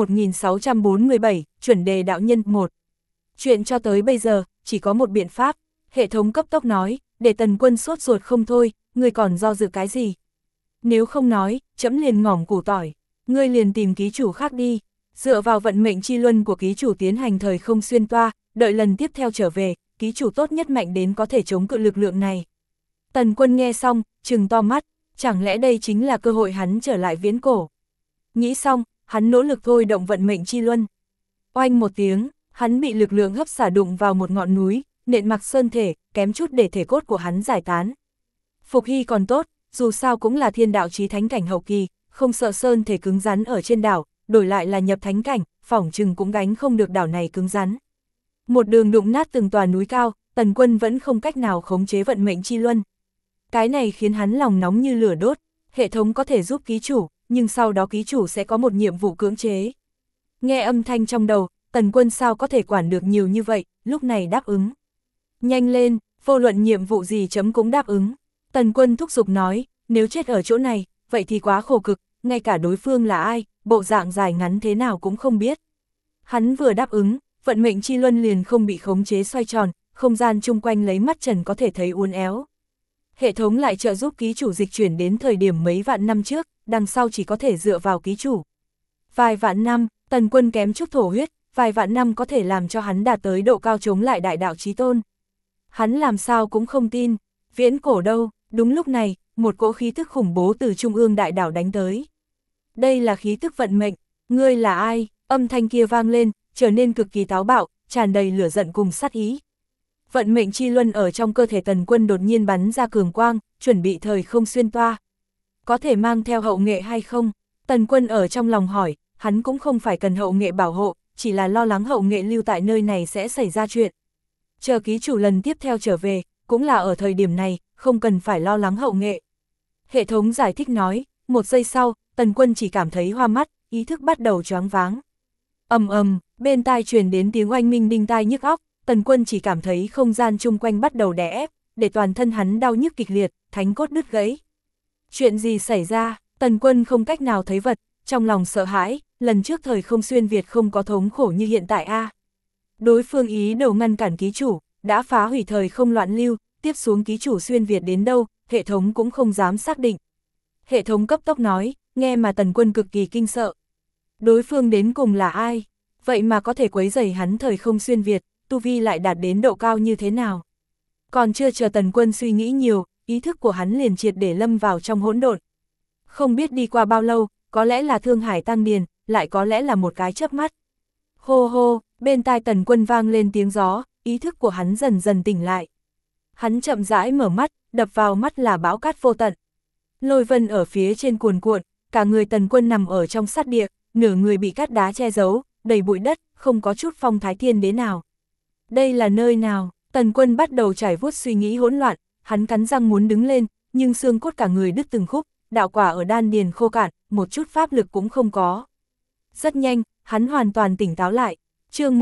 1647, chuẩn đề đạo nhân 1. Chuyện cho tới bây giờ, chỉ có một biện pháp, hệ thống cấp tốc nói, để Tần Quân sốt ruột không thôi, ngươi còn do dự cái gì? Nếu không nói, trẫm liền ngỏm củ tỏi, ngươi liền tìm ký chủ khác đi, dựa vào vận mệnh chi luân của ký chủ tiến hành thời không xuyên toa, đợi lần tiếp theo trở về, ký chủ tốt nhất mạnh đến có thể chống cự lực lượng này. Tần Quân nghe xong, trừng to mắt, chẳng lẽ đây chính là cơ hội hắn trở lại viễn cổ? Nghĩ xong, hắn nỗ lực thôi động vận mệnh chi luân. Oanh một tiếng, hắn bị lực lượng hấp xả đụng vào một ngọn núi, nện mặc sơn thể, kém chút để thể cốt của hắn giải tán. Phục Hy còn tốt, dù sao cũng là thiên đạo chí thánh cảnh hậu kỳ, không sợ sơn thể cứng rắn ở trên đảo, đổi lại là nhập thánh cảnh, phỏng chừng cũng gánh không được đảo này cứng rắn. Một đường đụng nát từng tòa núi cao, Tần Quân vẫn không cách nào khống chế vận mệnh chi luân. Cái này khiến hắn lòng nóng như lửa đốt, hệ thống có thể giúp ký chủ, nhưng sau đó ký chủ sẽ có một nhiệm vụ cưỡng chế. Nghe âm thanh trong đầu, Tần Quân sao có thể quản được nhiều như vậy, lúc này đáp ứng. Nhanh lên, vô luận nhiệm vụ gì chấm cũng đáp ứng. Tần Quân thúc giục nói, nếu chết ở chỗ này, vậy thì quá khổ cực, ngay cả đối phương là ai, bộ dạng dài ngắn thế nào cũng không biết. Hắn vừa đáp ứng, vận mệnh chi luân liền không bị khống chế xoay tròn, không gian chung quanh lấy mắt trần có thể thấy uốn éo. Hệ thống lại trợ giúp ký chủ dịch chuyển đến thời điểm mấy vạn năm trước, đằng sau chỉ có thể dựa vào ký chủ. Vài vạn năm, Tần Quân kém chút thổ huyết, vài vạn năm có thể làm cho hắn đạt tới độ cao chống lại đại đạo chí tôn. Hắn làm sao cũng không tin, viễn cổ đâu, đúng lúc này, một cỗ khí tức khủng bố từ trung ương đại đảo đánh tới. Đây là khí tức vận mệnh, ngươi là ai? Âm thanh kia vang lên, trở nên cực kỳ táo bạo, tràn đầy lửa giận cùng sát ý. Vận mệnh chi luân ở trong cơ thể Tần Quân đột nhiên bắn ra cường quang, chuẩn bị thời không xuyên toa. Có thể mang theo Hậu Nghệ hay không? Tần Quân ở trong lòng hỏi, hắn cũng không phải cần Hậu Nghệ bảo hộ, chỉ là lo lắng Hậu Nghệ lưu tại nơi này sẽ xảy ra chuyện. Chờ ký chủ lần tiếp theo trở về, cũng là ở thời điểm này, không cần phải lo lắng Hậu Nghệ. Hệ thống giải thích nói, một giây sau, Tần Quân chỉ cảm thấy hoa mắt, ý thức bắt đầu choáng váng. Ầm ầm, bên tai truyền đến tiếng oanh minh đinh tai nhức óc, Tần Quân chỉ cảm thấy không gian chung quanh bắt đầu đè ép, để toàn thân hắn đau nhức kịch liệt, thánh cốt đứt gãy. Chuyện gì xảy ra? Tần Quân không cách nào thấy vật, trong lòng sợ hãi, lần trước thời không xuyên Việt không có thống khổ như hiện tại a. Đối phương ý đồ ngăn cản ký chủ, đã phá hủy thời không loạn lưu, tiếp xuống ký chủ xuyên Việt đến đâu, hệ thống cũng không dám xác định. Hệ thống cấp tốc nói, nghe mà Tần Quân cực kỳ kinh sợ. Đối phương đến cùng là ai? Vậy mà có thể quấy rầy hắn thời không xuyên Việt, tu vi lại đạt đến độ cao như thế nào? Còn chưa chờ Tần Quân suy nghĩ nhiều, ý thức của hắn liền triệt để lâm vào trong hỗn độn. Không biết đi qua bao lâu, có lẽ là Thương Hải Tăng Điền, lại có lẽ là một cái chớp mắt. Hô hô, bên tai Tần Quân vang lên tiếng gió, ý thức của hắn dần dần tỉnh lại. Hắn chậm rãi mở mắt, đập vào mắt là bão cát vô tận. Lôi vân ở phía trên cuồn cuộn, cả người Tần Quân nằm ở trong sát địa, nửa người bị cát đá che giấu, đầy bụi đất, không có chút phong thái thiên đế nào. Đây là nơi nào? Tần Quân bắt đầu trải vuốt suy nghĩ hỗn loạn, hắn cắn răng muốn đứng lên, nhưng xương cốt cả người đứt từng khúc, đạo quả ở đan điền khô cạn, một chút pháp lực cũng không có. Rất nhanh, hắn hoàn toàn tỉnh táo lại. Chương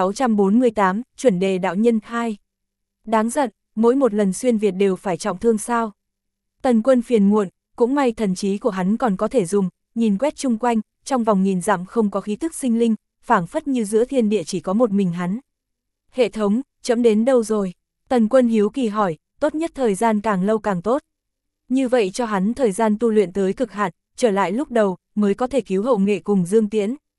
1648, chuẩn đề đạo nhân 2. Đáng giận, mỗi một lần xuyên Việt đều phải trọng thương sao? Tần Quân phiền muộn, cũng may thần trí của hắn còn có thể dùng, nhìn quét chung quanh, trong vòng nghìn dặm không có khí tức sinh linh, phảng phất như giữa thiên địa chỉ có một mình hắn. Hệ thống, chấm đến đâu rồi? Tần Quân hiếu kỳ hỏi, tốt nhất thời gian càng lâu càng tốt. Như vậy cho hắn thời gian tu luyện tới cực hạn, trở lại lúc đầu, mới có thể cứu Hậu Nghệ cùng Dương Tiễn.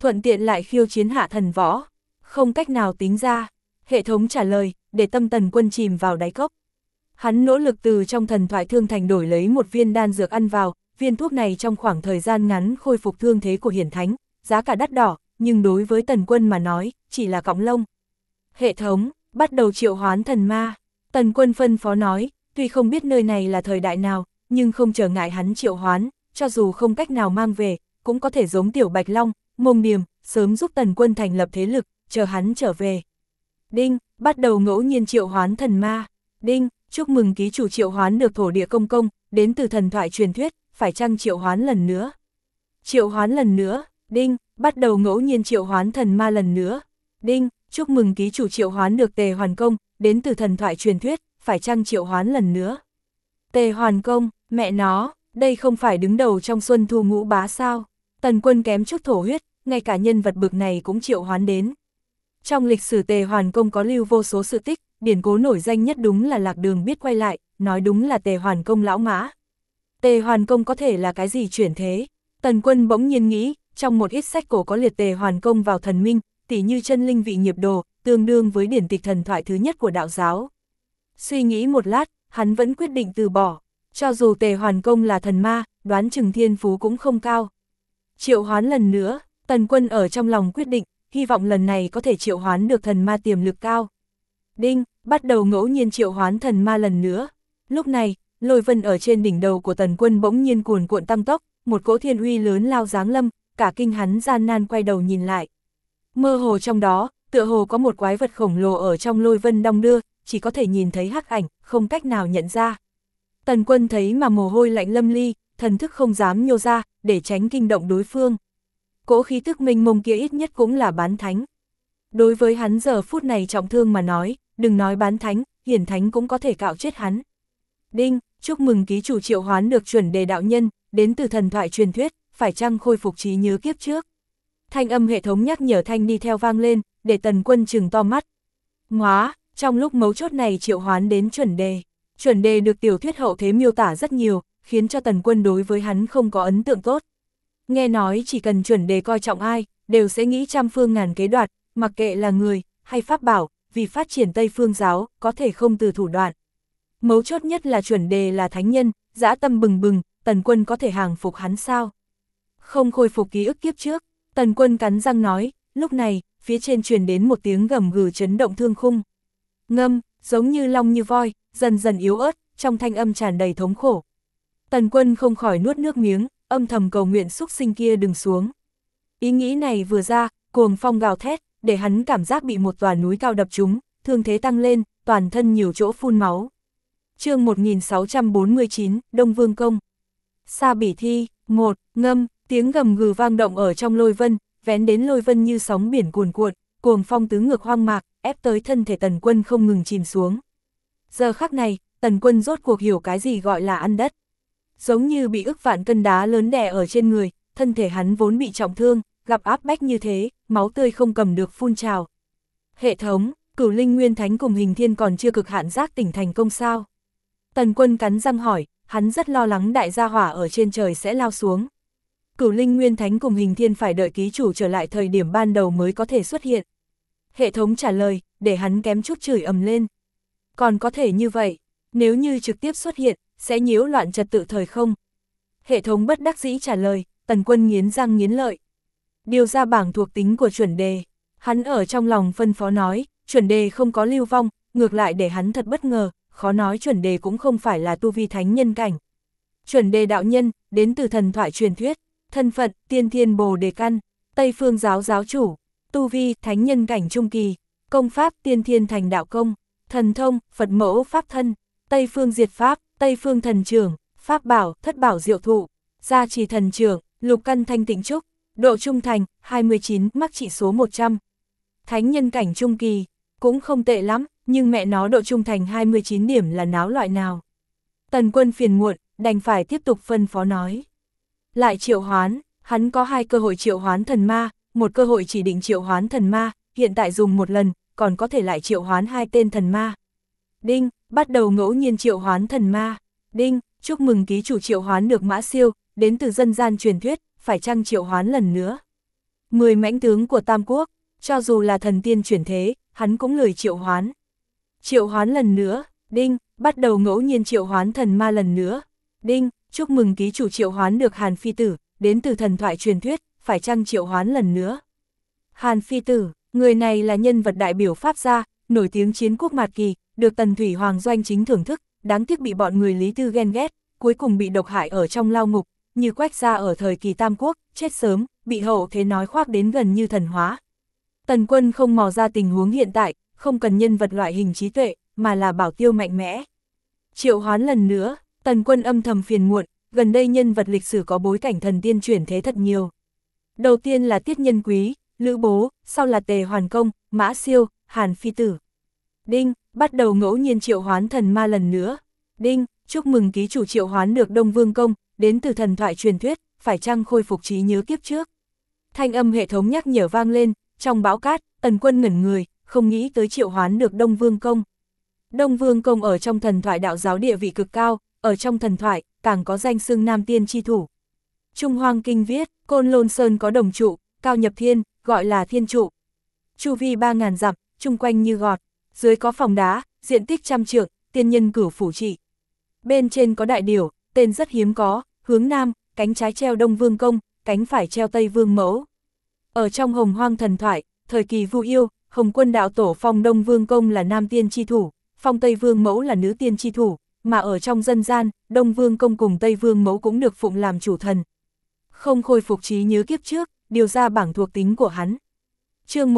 thuận tiện lại khiêu chiến hạ thần võ. Không cách nào tính ra. Hệ thống trả lời, để tâm Tần Quân chìm vào đáy cốc. Hắn nỗ lực từ trong thần thoại thương thành đổi lấy một viên đan dược ăn vào, viên thuốc này trong khoảng thời gian ngắn khôi phục thương thế của hiển thánh, giá cả đắt đỏ, nhưng đối với Tần Quân mà nói, chỉ là cọng lông. Hệ thống, bắt đầu triệu hoán thần ma. Tần Quân phân phó nói, tuy không biết nơi này là thời đại nào, nhưng không trở ngại hắn triệu hoán, cho dù không cách nào mang về, cũng có thể giống Tiểu Bạch Long, Mông Điềm, sớm giúp Tần Quân thành lập thế lực, chờ hắn trở về. Đinh, bắt đầu ngẫu nhiên triệu hoán thần ma. Đinh, chúc mừng ký chủ triệu hoán được thổ địa công công, đến từ thần thoại truyền thuyết, phải chăng triệu hoán lần nữa? Triệu hoán lần nữa. Đinh, bắt đầu ngẫu nhiên triệu hoán thần ma lần nữa. Đinh, chúc mừng ký chủ triệu hoán được Tề Hoàn Công, đến từ thần thoại truyền thuyết, phải chăng triệu hoán lần nữa? Tề Hoàn Công, mẹ nó, đây không phải đứng đầu trong Xuân Thu Ngũ Bá sao? Tần Quân kém chút thổ huyết, ngay cả nhân vật bực này cũng triệu hoán đến. Trong lịch sử Tề Hoàn Công có lưu vô số sự tích, điển cố nổi danh nhất đúng là Lạc Đường biết quay lại, nói đúng là Tề Hoàn Công lão mã. Tề Hoàn Công có thể là cái gì chuyển thế? Tần Quân bỗng nhiên nghĩ, trong một ít sách cổ có liệt Tề Hoàn Công vào thần minh, tỉ như chân linh vị nghiệp đồ, tương đương với điển tịch thần thoại thứ nhất của đạo giáo. Suy nghĩ một lát, hắn vẫn quyết định từ bỏ, cho dù Tề Hoàn Công là thần ma, đoán chừng thiên phú cũng không cao. Triệu hoán lần nữa, Tần Quân ở trong lòng quyết định, hy vọng lần này có thể triệu hoán được thần ma tiềm lực cao. Đinh, bắt đầu ngẫu nhiên triệu hoán thần ma lần nữa. Lúc này, lôi vân ở trên đỉnh đầu của Tần Quân bỗng nhiên cuồn cuộn tăng tốc, một cỗ thiên uy lớn lao giáng lâm, cả kinh hắn gian nan quay đầu nhìn lại. Mơ hồ trong đó, tựa hồ có một quái vật khổng lồ ở trong lôi vân đong đưa, chỉ có thể nhìn thấy hắc ảnh, không cách nào nhận ra. Tần Quân thấy mà mồ hôi lạnh lâm ly, thần thức không dám nhô ra, để tránh kinh động đối phương. Cỗ khí tức mênh mông kia ít nhất cũng là bán thánh. Đối với hắn giờ phút này trọng thương mà nói, đừng nói bán thánh, hiển thánh cũng có thể cạo chết hắn. Đinh, chúc mừng ký chủ triệu hoán được chuẩn đề đạo nhân, đến từ thần thoại truyền thuyết, phải chăng khôi phục trí nhớ kiếp trước. Thanh âm hệ thống nhắc nhở thanh đi theo vang lên, để Tần Quân trừng to mắt. Ngoá, trong lúc mấu chốt này triệu hoán đến chuẩn đề. Chuẩn đề được tiểu thuyết hậu thế miêu tả rất nhiều, khiến cho Tần Quân đối với hắn không có ấn tượng tốt. Nghe nói chỉ cần chuẩn đề coi trọng ai, đều sẽ nghĩ trăm phương ngàn kế đoạt, mặc kệ là người, hay pháp bảo, vì phát triển Tây Phương giáo, có thể không từ thủ đoạn. Mấu chốt nhất là chuẩn đề là thánh nhân, dã tâm bừng bừng, Tần Quân có thể hàng phục hắn sao? Không khôi phục ký ức kiếp trước, Tần Quân cắn răng nói, lúc này, phía trên truyền đến một tiếng gầm gừ chấn động thương khung. Ngâm, giống như long như voi, dần dần yếu ớt, trong thanh âm tràn đầy thống khổ. Tần Quân không khỏi nuốt nước miếng, âm thầm cầu nguyện xúc sinh kia đừng xuống. Ý nghĩ này vừa ra, cuồng phong gào thét, để hắn cảm giác bị một tòa núi cao đập trúng, thương thế tăng lên, toàn thân nhiều chỗ phun máu. Chương 1649, Đông Vương Công. Sa Bỉ Thi, 1, ngâm, tiếng gầm gừ vang động ở trong lôi vân, vén đến lôi vân như sóng biển cuồn cuộn, cuồng phong tứ ngược hoang mạc, ép tới thân thể Tần Quân không ngừng chìm xuống. Giờ khắc này, Tần Quân rốt cuộc hiểu cái gì gọi là ăn đất. Giống như bị ức vạn cân đá lớn đè ở trên người, thân thể hắn vốn bị trọng thương, gặp áp bách như thế, máu tươi không cầm được phun trào. Hệ thống, Cửu Linh Nguyên Thánh cùng Hình Thiên còn chưa cực hạn giác tỉnh thành công sao? Tần Quân cắn răng hỏi, hắn rất lo lắng đại gia hỏa ở trên trời sẽ lao xuống. Cửu Linh Nguyên Thánh cùng Hình Thiên phải đợi ký chủ trở lại thời điểm ban đầu mới có thể xuất hiện. Hệ thống trả lời, để hắn kém chút chửi ầm lên. Còn có thể như vậy, nếu như trực tiếp xuất hiện, sẽ nhiễu loạn trật tự thời không? Hệ thống bất đắc dĩ trả lời, Tần Quân nghiến răng nghiến lợi. Điều ra bảng thuộc tính của chuẩn đề. Hắn ở trong lòng phân phó nói, chuẩn đề không có lưu vong, ngược lại để hắn thật bất ngờ, khó nói chuẩn đề cũng không phải là tu vi thánh nhân cảnh. Chuẩn đề đạo nhân, đến từ thần thoại truyền thuyết, thân phận, tiên thiên bồ đề căn, Tây Phương giáo giáo chủ, tu vi, thánh nhân cảnh trung kỳ, công pháp, tiên thiên thành đạo công, thần thông, Phật mẫu pháp thân, Tây Phương diệt pháp, Tây Phương thần trưởng, pháp bảo, thất bảo diệu thụ, gia trì thần trưởng, lục căn thanh tịnh trúc, độ trung thành, 29, mắc trị số 100. Thánh nhân cảnh trung kỳ, cũng không tệ lắm, nhưng mẹ nó độ trung thành 29 điểm là náo loại nào. Tần Quân phiền muộn, đành phải tiếp tục phân phó nói. Lại triệu hoán, hắn có 2 cơ hội triệu hoán thần ma, một cơ hội chỉ định triệu hoán thần ma, hiện tại dùng một lần, còn có thể lại triệu hoán 2 tên thần ma. Đinh, bắt đầu ngẫu nhiên triệu hoán thần ma. Đinh, chúc mừng ký chủ triệu hoán được Mã Siêu, đến từ dân gian truyền thuyết, phải chăng triệu hoán lần nữa. 10 mãnh tướng của Tam Quốc, cho dù là thần tiên chuyển thế, hắn cũng lười triệu hoán. Triệu hoán lần nữa, đinh, bắt đầu ngẫu nhiên triệu hoán thần ma lần nữa. Đinh, chúc mừng ký chủ triệu hoán được Hàn Phi Tử, đến từ thần thoại truyền thuyết, phải chăng triệu hoán lần nữa. Hàn Phi Tử, người này là nhân vật đại biểu Pháp gia, nổi tiếng chiến quốc mạt kỳ, được Tần Thủy Hoàng doanh chính thưởng thức, đáng tiếc bị bọn người Lý Tư ghen ghét, cuối cùng bị độc hại ở trong lao ngục, như Quách gia ở thời kỳ Tam Quốc, chết sớm, bị hậu thế nói khoác đến gần như thần hóa. Tần Quân không mò ra tình huống hiện tại, không cần nhân vật loại hình trí tuệ, mà là bảo tiêu mạnh mẽ. Triệu hoán lần nữa, Tần Quân âm thầm phiền muộn, gần đây nhân vật lịch sử có bối cảnh thần tiên chuyển thế thật nhiều. Đầu tiên là Tiết Nhân Quý, Lữ Bố, sau là Tề Hoàn Công, Mã Siêu, Hàn Phi Tử. Đinh, bắt đầu ngẫu nhiên triệu hoán thần ma lần nữa. Đinh, chúc mừng ký chủ triệu hoán được Đông Vương Công, đến từ thần thoại truyền thuyết, phải chăng khôi phục trí nhớ kiếp trước. Thanh âm hệ thống nhắc nhở vang lên, trong bão cát, Tần Quân ngẩn người, không nghĩ tới triệu hoán được Đông Vương Công. Đông Vương Công ở trong thần thoại đạo giáo địa vị cực cao, ở trong thần thoại, càng có danh xưng Nam Tiên chi thủ. Trung Hoang Kinh viết, Côn Lôn Sơn có đồng trụ, cao nhập thiên, gọi là thiên trụ. Chu vi 3.000 dặm, chung quanh như gọt, dưới có phòng đá, diện tích 100 trượng, tiên nhân cửu phủ trị. Bên trên có đại điểu, tên rất hiếm có, hướng nam, cánh trái treo Đông Vương Công, cánh phải treo Tây Vương Mẫu. Ở trong Hồng Hoang thần thoại, thời kỳ Vu Yêu, Hồng Quân đạo tổ phong Đông Vương Công là nam tiên chi thủ, phong Tây Vương Mẫu là nữ tiên chi thủ, mà ở trong dân gian, Đông Vương Công cùng Tây Vương Mẫu cũng được phụng làm chủ thần. Không khôi phục trí nhớ kiếp trước, điều ra bảng thuộc tính của hắn. Chương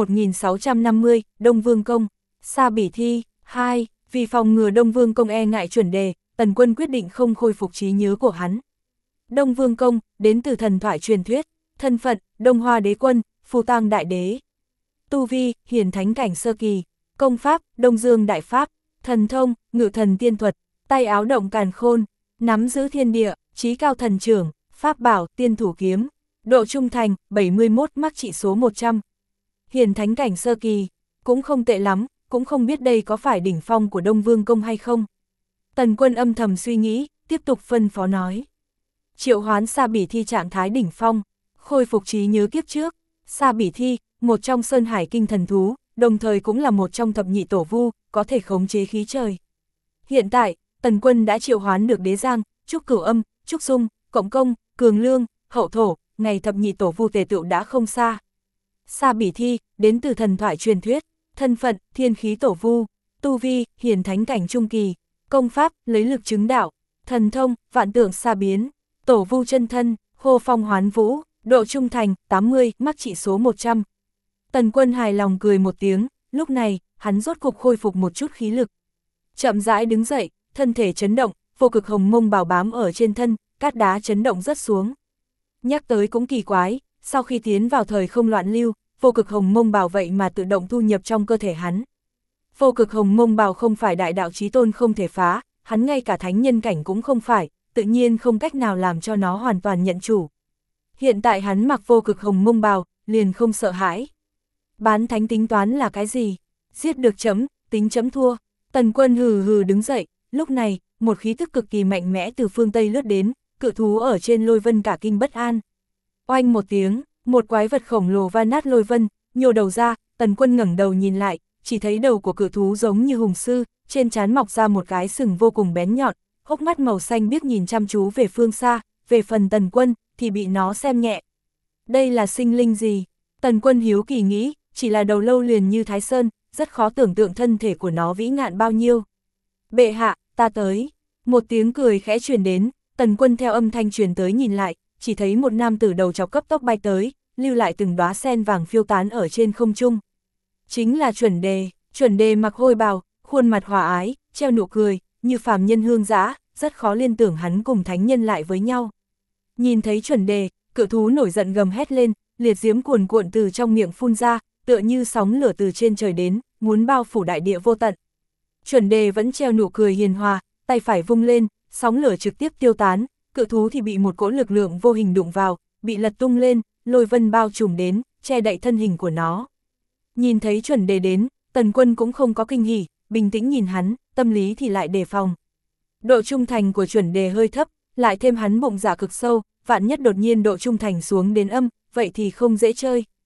1650, Đông Vương Công, Sa Bỉ Thi, 2, vì phòng ngừa Đông Vương Công e ngại chuẩn đề, Tần Quân quyết định không khôi phục trí nhớ của hắn. Đông Vương Công, đến từ thần thoại truyền thuyết, thân phận, Đông Hoa Đế Quân, Phù Tang Đại Đế. Tu vi, Hiển Thánh Cảnh Sơ Kỳ, công pháp, Đông Dương Đại Pháp, thần thông, Ngự Thần Tiên Thuật, tay áo động càn khôn, nắm giữ thiên địa, trí cao thần trưởng, pháp bảo, Tiên Thủ Kiếm, độ trung thành, 71 mắc trị số 100. Hiển Thánh Cảnh Sơ Kỳ, cũng không tệ lắm, cũng không biết đây có phải đỉnh phong của Đông Vương Công hay không. Tần Quân âm thầm suy nghĩ, tiếp tục phân phó nói. Triệu hoán Sa Bỉ Thi trạng thái đỉnh phong, khôi phục trí nhớ kiếp trước. Sa Bỉ Thi, một trong Sơn Hải Kinh thần thú, đồng thời cũng là một trong thập nhị tổ vu, có thể khống chế khí trời. Hiện tại, Tần Quân đã triệu hoán được Đế Giang, Trúc Cửu Âm, Trúc Dung, Cộng Công, Cường Lương, Hậu Thổ, ngày thập nhị tổ vu tề tựu đã không xa. Sa Bỉ Thi, đến từ thần thoại truyền thuyết, thân phận, Thiên Khí Tổ Vu, tu vi, Hiển Thánh Cảnh Trung Kỳ, công pháp, lấy lực chứng đạo, thần thông, Vạn Tượng Sa Biến, Tổ Vu chân thân, Hô Phong Hoán Vũ, độ trung thành, 80, mắc trị số 100. Tần Quân hài lòng cười một tiếng, lúc này, hắn rốt cục khôi phục một chút khí lực. Chậm rãi đứng dậy, thân thể chấn động, vô cực hồng mông bào bám ở trên thân, cát đá chấn động rất xuống. Nhắc tới cũng kỳ quái, sau khi tiến vào thời không loạn lưu, vô cực hồng mông bào vậy mà tự động thu nhập trong cơ thể hắn. Vô cực hồng mông bào không phải đại đạo chí tôn không thể phá, hắn ngay cả thánh nhân cảnh cũng không phải, tự nhiên không cách nào làm cho nó hoàn toàn nhận chủ. Hiện tại hắn mặc vô cực hồng mông bào, liền không sợ hãi. Bán thánh tính toán là cái gì? Giết được chấm, tính chấm thua. Tần Quân hừ hừ đứng dậy, lúc này, một khí thức cực kỳ mạnh mẽ từ phương Tây lướt đến, cự thú ở trên lôi vân cả kinh bất an. Oanh một tiếng, một quái vật khổng lồ va nát lôi vân, nhô đầu ra, Tần Quân ngẩng đầu nhìn lại, chỉ thấy đầu của cự thú giống như hùng sư, trên trán mọc ra một cái sừng vô cùng bén nhọn, hốc mắt màu xanh biếc nhìn chăm chú về phương xa, về phần Tần Quân thì bị nó xem nhẹ. Đây là sinh linh gì? Tần Quân hiếu kỳ nghĩ, chỉ là đầu lâu liền như Thái Sơn, rất khó tưởng tượng thân thể của nó vĩ ngạn bao nhiêu. Bệ hạ, ta tới. Một tiếng cười khẽ truyền đến, Tần Quân theo âm thanh truyền tới nhìn lại, chỉ thấy một nam tử đầu chọc cấp tốc bay tới, lưu lại từng đóa sen vàng phiêu tán ở trên không trung. Chính là Chuẩn Đề mặc hôi bào, khuôn mặt hòa ái, treo nụ cười, như phàm nhân hương dã, rất khó liên tưởng hắn cùng thánh nhân lại với nhau. Nhìn thấy Chuẩn Đề, cự thú nổi giận gầm hét lên, liệt diễm cuồn cuộn từ trong miệng phun ra, tựa như sóng lửa từ trên trời đến, muốn bao phủ đại địa vô tận. Chuẩn Đề vẫn treo nụ cười hiền hòa, tay phải vung lên, sóng lửa trực tiếp tiêu tán, cự thú thì bị một cỗ lực lượng vô hình đụng vào, bị lật tung lên, lôi vân bao trùm đến, che đậy thân hình của nó. Nhìn thấy Chuẩn Đề đến, Tần Quân cũng không có kinh hỉ, bình tĩnh nhìn hắn, tâm lý thì lại đề phòng. Độ trung thành của Chuẩn Đề hơi thấp, lại thêm hắn bụng dạ cực sâu, vạn nhất đột nhiên độ trung thành xuống đến âm, vậy thì không dễ chơi.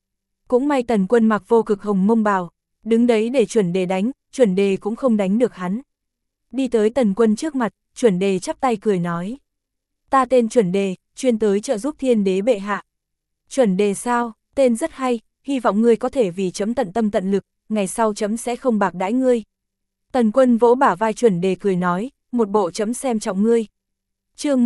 Cũng may Tần Quân mặc vô cực hồng mông bào, đứng đấy để chuẩn đề đánh, chuẩn đề cũng không đánh được hắn. Đi tới Tần Quân trước mặt, chuẩn đề chắp tay cười nói. Ta tên chuẩn đề, chuyên tới trợ giúp thiên đế bệ hạ. Chuẩn đề sao, tên rất hay, hy vọng ngươi có thể vì chấm tận tâm tận lực, ngày sau chấm sẽ không bạc đãi ngươi. Tần Quân vỗ bả vai chuẩn đề cười nói, một bộ chấm xem trọng ngươi. Chương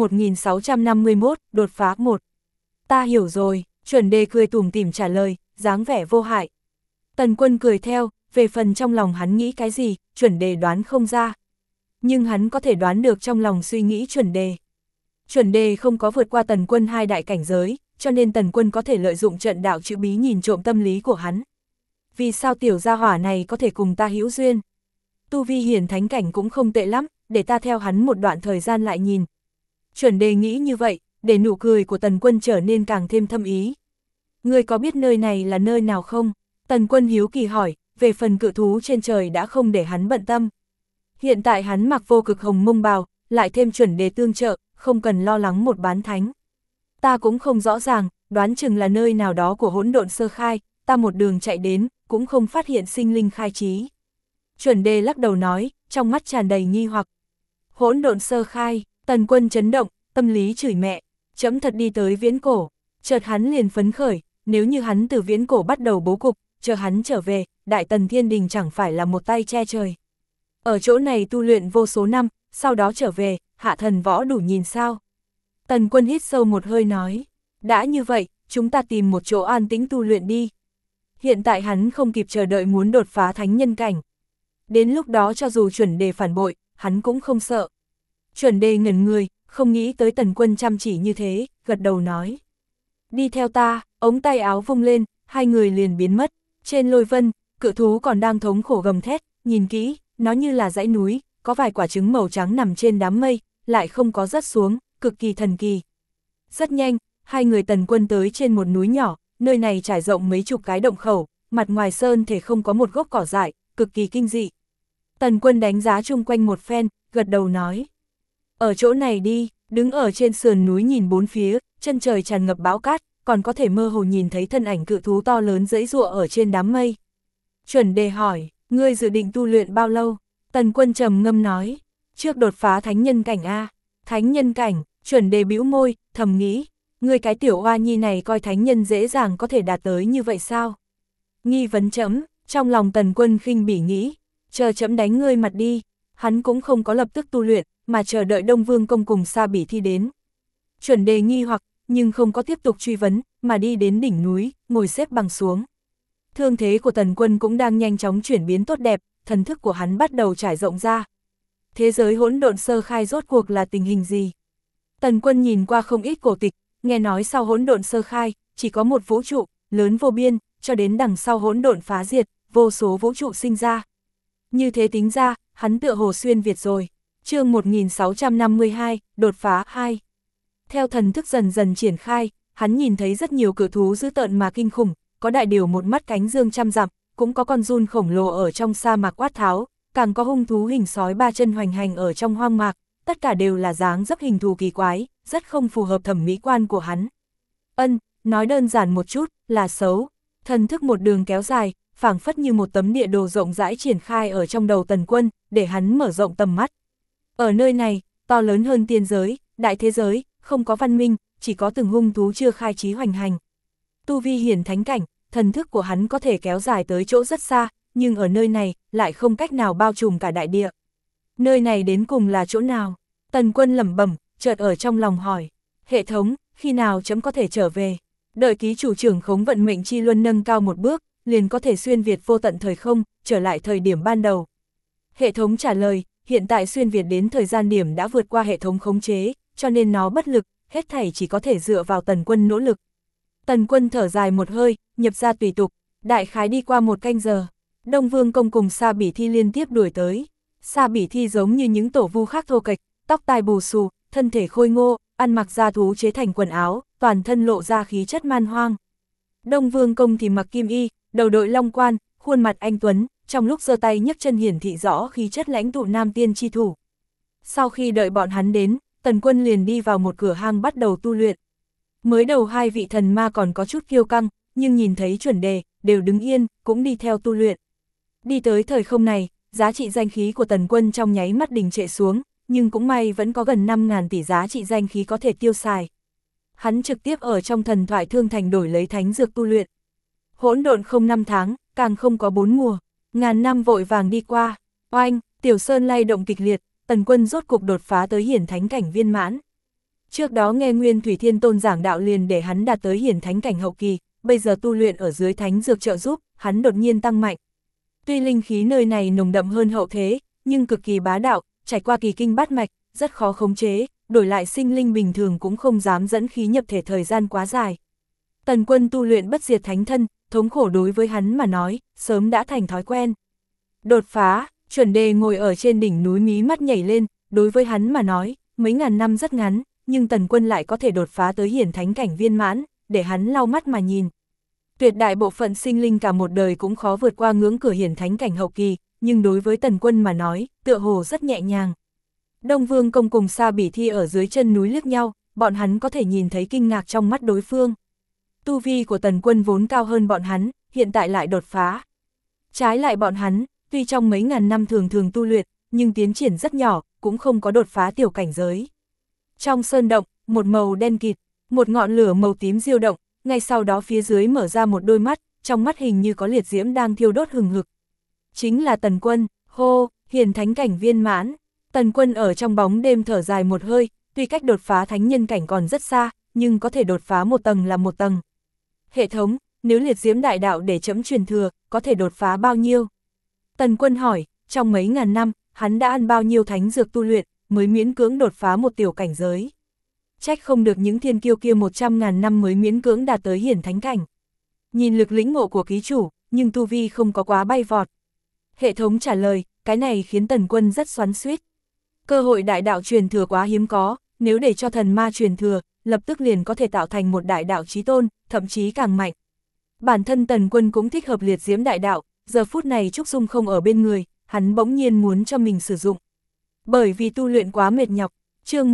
1651, đột phá 1. Ta hiểu rồi, chuẩn đề cười tủm tỉm trả lời, dáng vẻ vô hại. Tần Quân cười theo, về phần trong lòng hắn nghĩ cái gì, chuẩn đề đoán không ra. Nhưng hắn có thể đoán được trong lòng suy nghĩ chuẩn đề. Chuẩn đề không có vượt qua Tần Quân 2 đại cảnh giới, cho nên Tần Quân có thể lợi dụng trận đạo chữ bí nhìn trộm tâm lý của hắn. Vì sao tiểu gia hỏa này có thể cùng ta hữu duyên? Tu vi hiển thánh cảnh cũng không tệ lắm, để ta theo hắn một đoạn thời gian lại nhìn. Chuẩn đề nghĩ như vậy, để nụ cười của Tần Quân trở nên càng thêm thâm ý. Ngươi có biết nơi này là nơi nào không? Tần Quân hiếu kỳ hỏi, về phần cự thú trên trời đã không để hắn bận tâm. Hiện tại hắn mặc vô cực hồng mông bào, lại thêm chuẩn đề tương trợ, không cần lo lắng một bán thánh. Ta cũng không rõ ràng, đoán chừng là nơi nào đó của hỗn độn sơ khai, ta một đường chạy đến, cũng không phát hiện sinh linh khai trí. Chuẩn đề lắc đầu nói, trong mắt tràn đầy nghi hoặc. Hỗn độn sơ khai, Tần Quân chấn động, tâm lý chửi mẹ, chấm thật đi tới viễn cổ. Chợt hắn liền phấn khởi, nếu như hắn từ viễn cổ bắt đầu bố cục, chờ hắn trở về, Đại Tần Thiên Đình chẳng phải là một tay che trời. Ở chỗ này tu luyện vô số năm, sau đó trở về, hạ thần võ đủ nhìn sao. Tần Quân hít sâu một hơi nói, đã như vậy, chúng ta tìm một chỗ an tĩnh tu luyện đi. Hiện tại hắn không kịp chờ đợi muốn đột phá thánh nhân cảnh. Đến lúc đó cho dù chuẩn đề phản bội, hắn cũng không sợ. Chuẩn đề ngẩn người, không nghĩ tới Tần Quân chăm chỉ như thế, gật đầu nói. Đi theo ta, ống tay áo vung lên, hai người liền biến mất. Trên lôi vân, cự thú còn đang thống khổ gầm thét, nhìn kỹ, nó như là dãy núi, có vài quả trứng màu trắng nằm trên đám mây, lại không có rớt xuống, cực kỳ thần kỳ. Rất nhanh, hai người Tần Quân tới trên một núi nhỏ, nơi này trải rộng mấy chục cái động khẩu, mặt ngoài sơn thể không có một gốc cỏ dại, cực kỳ kinh dị. Tần Quân đánh giá chung quanh một phen, gật đầu nói. Ở chỗ này đi, đứng ở trên sườn núi nhìn bốn phía, chân trời tràn ngập bão cát, còn có thể mơ hồ nhìn thấy thân ảnh cự thú to lớn giãy giụa ở trên đám mây. Chuẩn đề hỏi, ngươi dự định tu luyện bao lâu? Tần Quân trầm ngâm nói, trước đột phá thánh nhân cảnh a. Thánh nhân cảnh, chuẩn đề bĩu môi, thầm nghĩ, ngươi cái tiểu oa nhi này coi thánh nhân dễ dàng có thể đạt tới như vậy sao? Nghi vấn chấm, trong lòng Tần Quân khinh bỉ nghĩ, chờ chấm đánh ngươi mặt đi. Hắn cũng không có lập tức tu luyện, mà chờ đợi Đông Vương Công cùng Sa Bỉ Thi đến. Chuẩn đề nghi hoặc, nhưng không có tiếp tục truy vấn, mà đi đến đỉnh núi, ngồi xếp bằng xuống. Thương thế của Tần Quân cũng đang nhanh chóng chuyển biến tốt đẹp, thần thức của hắn bắt đầu trải rộng ra. Thế giới hỗn độn sơ khai rốt cuộc là tình hình gì? Tần Quân nhìn qua không ít cổ tịch, nghe nói sau hỗn độn sơ khai, chỉ có một vũ trụ, lớn vô biên, cho đến đằng sau hỗn độn phá diệt, vô số vũ trụ sinh ra. Như thế tính ra, hắn tựa hồ xuyên Việt rồi. Chương 1652, đột phá 2. Theo thần thức dần dần triển khai, hắn nhìn thấy rất nhiều cự thú dữ tợn mà kinh khủng, có đại điều một mắt cánh dương trăm dặm, cũng có con giun khổng lồ ở trong sa mạc quát tháo, càng có hung thú hình sói ba chân hoành hành ở trong hoang mạc, tất cả đều là dáng dấp hình thù kỳ quái, rất không phù hợp thẩm mỹ quan của hắn. Nói đơn giản một chút, là xấu. Thần thức một đường kéo dài, phảng phất như một tấm địa đồ rộng rãi triển khai ở trong đầu Tần Quân, để hắn mở rộng tầm mắt. Ở nơi này, to lớn hơn tiên giới, đại thế giới, không có văn minh, chỉ có từng hung thú chưa khai trí hoành hành. Tu vi hiển thánh cảnh, thần thức của hắn có thể kéo dài tới chỗ rất xa, nhưng ở nơi này, lại không cách nào bao trùm cả đại địa. Nơi này đến cùng là chỗ nào? Tần Quân lẩm bẩm, chợt ở trong lòng hỏi. Hệ thống, khi nào chấm có thể trở về? Đợi ký chủ trưởng khống vận mệnh chi luân nâng cao một bước, liền có thể xuyên Việt vô tận thời không, trở lại thời điểm ban đầu. Hệ thống trả lời, hiện tại xuyên Việt đến thời gian điểm đã vượt qua hệ thống khống chế, cho nên nó bất lực, hết thảy chỉ có thể dựa vào Tần Quân nỗ lực. Tần Quân thở dài một hơi, nhập ra tùy tục, đại khái đi qua một canh giờ. Đông Vương Công cùng Sa Bỉ Thi liên tiếp đuổi tới. Sa Bỉ Thi giống như những tổ vu khác thô kệch, tóc tai bù xù, thân thể khôi ngô, ăn mặc da thú chế thành quần áo, toàn thân lộ ra khí chất man hoang. Đông Vương Công thì mặc kim y, đầu đội long quan, khuôn mặt anh tuấn, trong lúc giơ tay nhấc chân hiển thị rõ khí chất lãnh tụ nam tiên chi thủ. Sau khi đợi bọn hắn đến, Tần Quân liền đi vào một cửa hang bắt đầu tu luyện. Mới đầu hai vị thần ma còn có chút kiêu căng, nhưng nhìn thấy chuẩn đề, đều đứng yên, cũng đi theo tu luyện. Đi tới thời không này, giá trị danh khí của Tần Quân trong nháy mắt đình trệ xuống, nhưng cũng may vẫn có gần 5.000 tỷ giá trị danh khí có thể tiêu xài. Hắn trực tiếp ở trong thần thoại thương thành đổi lấy thánh dược tu luyện. Hỗn độn không 5 tháng, càng không có 4 mùa, ngàn năm vội vàng đi qua. Oanh, Tiểu Sơn lay động kịch liệt, Tần Quân rốt cục đột phá tới hiển thánh cảnh viên mãn. Trước đó nghe Nguyên Thủy Thiên Tôn giảng đạo liền để hắn đạt tới hiển thánh cảnh hậu kỳ, bây giờ tu luyện ở dưới thánh dược trợ giúp, hắn đột nhiên tăng mạnh. Tuy linh khí nơi này nồng đậm hơn hậu thế, nhưng cực kỳ bá đạo, trải qua kỳ kinh bát mạch, rất khó khống chế, đổi lại sinh linh bình thường cũng không dám dẫn khí nhập thể thời gian quá dài. Tần Quân tu luyện bất diệt thánh thân, thống khổ đối với hắn mà nói, sớm đã thành thói quen. Đột phá, Chuẩn Đề ngồi ở trên đỉnh núi mí mắt nhảy lên, đối với hắn mà nói, mấy ngàn năm rất ngắn, nhưng Tần Quân lại có thể đột phá tới hiển thánh cảnh viên mãn, để hắn lau mắt mà nhìn. Tuyệt đại bộ phận sinh linh cả một đời cũng khó vượt qua ngưỡng cửa hiển thánh cảnh hậu kỳ, nhưng đối với Tần Quân mà nói, tựa hồ rất nhẹ nhàng. Đông Vương Công cùng Sa Bỉ Thi ở dưới chân núi liếc nhau, bọn hắn có thể nhìn thấy kinh ngạc trong mắt đối phương. Tu vi của Tần Quân vốn cao hơn bọn hắn, hiện tại lại đột phá. Trái lại bọn hắn, tuy trong mấy ngàn năm thường thường tu luyện, nhưng tiến triển rất nhỏ, cũng không có đột phá tiểu cảnh giới. Trong sơn động, một màu đen kịt, một ngọn lửa màu tím diêu động, ngay sau đó phía dưới mở ra một đôi mắt, trong mắt hình như có liệt diễm đang thiêu đốt hừng hực. Chính là Tần Quân, hô, hiển thánh cảnh viên mãn. Tần Quân ở trong bóng đêm thở dài một hơi, tuy cách đột phá thánh nhân cảnh còn rất xa, nhưng có thể đột phá một tầng là một tầng. Hệ thống, nếu liệt diễm đại đạo để chấm truyền thừa, có thể đột phá bao nhiêu? Tần Quân hỏi, trong mấy ngàn năm, hắn đã ăn bao nhiêu thánh dược tu luyện, mới miễn cưỡng đột phá một tiểu cảnh giới. Trách không được những thiên kiêu kia 100.000 năm mới miễn cưỡng đạt tới hiển thánh cảnh. Nhìn lực lĩnh ngộ của ký chủ, nhưng tu vi không có quá bay vọt. Hệ thống trả lời, cái này khiến Tần Quân rất xoắn xuýt. Cơ hội đại đạo truyền thừa quá hiếm có, nếu để cho thần ma truyền thừa, lập tức liền có thể tạo thành một đại đạo chí tôn, thậm chí càng mạnh. Bản thân Tần Quân cũng thích hợp liệt diễm đại đạo, giờ phút này Trúc Dung không ở bên người, hắn bỗng nhiên muốn cho mình sử dụng. Bởi vì tu luyện quá mệt nhọc, chương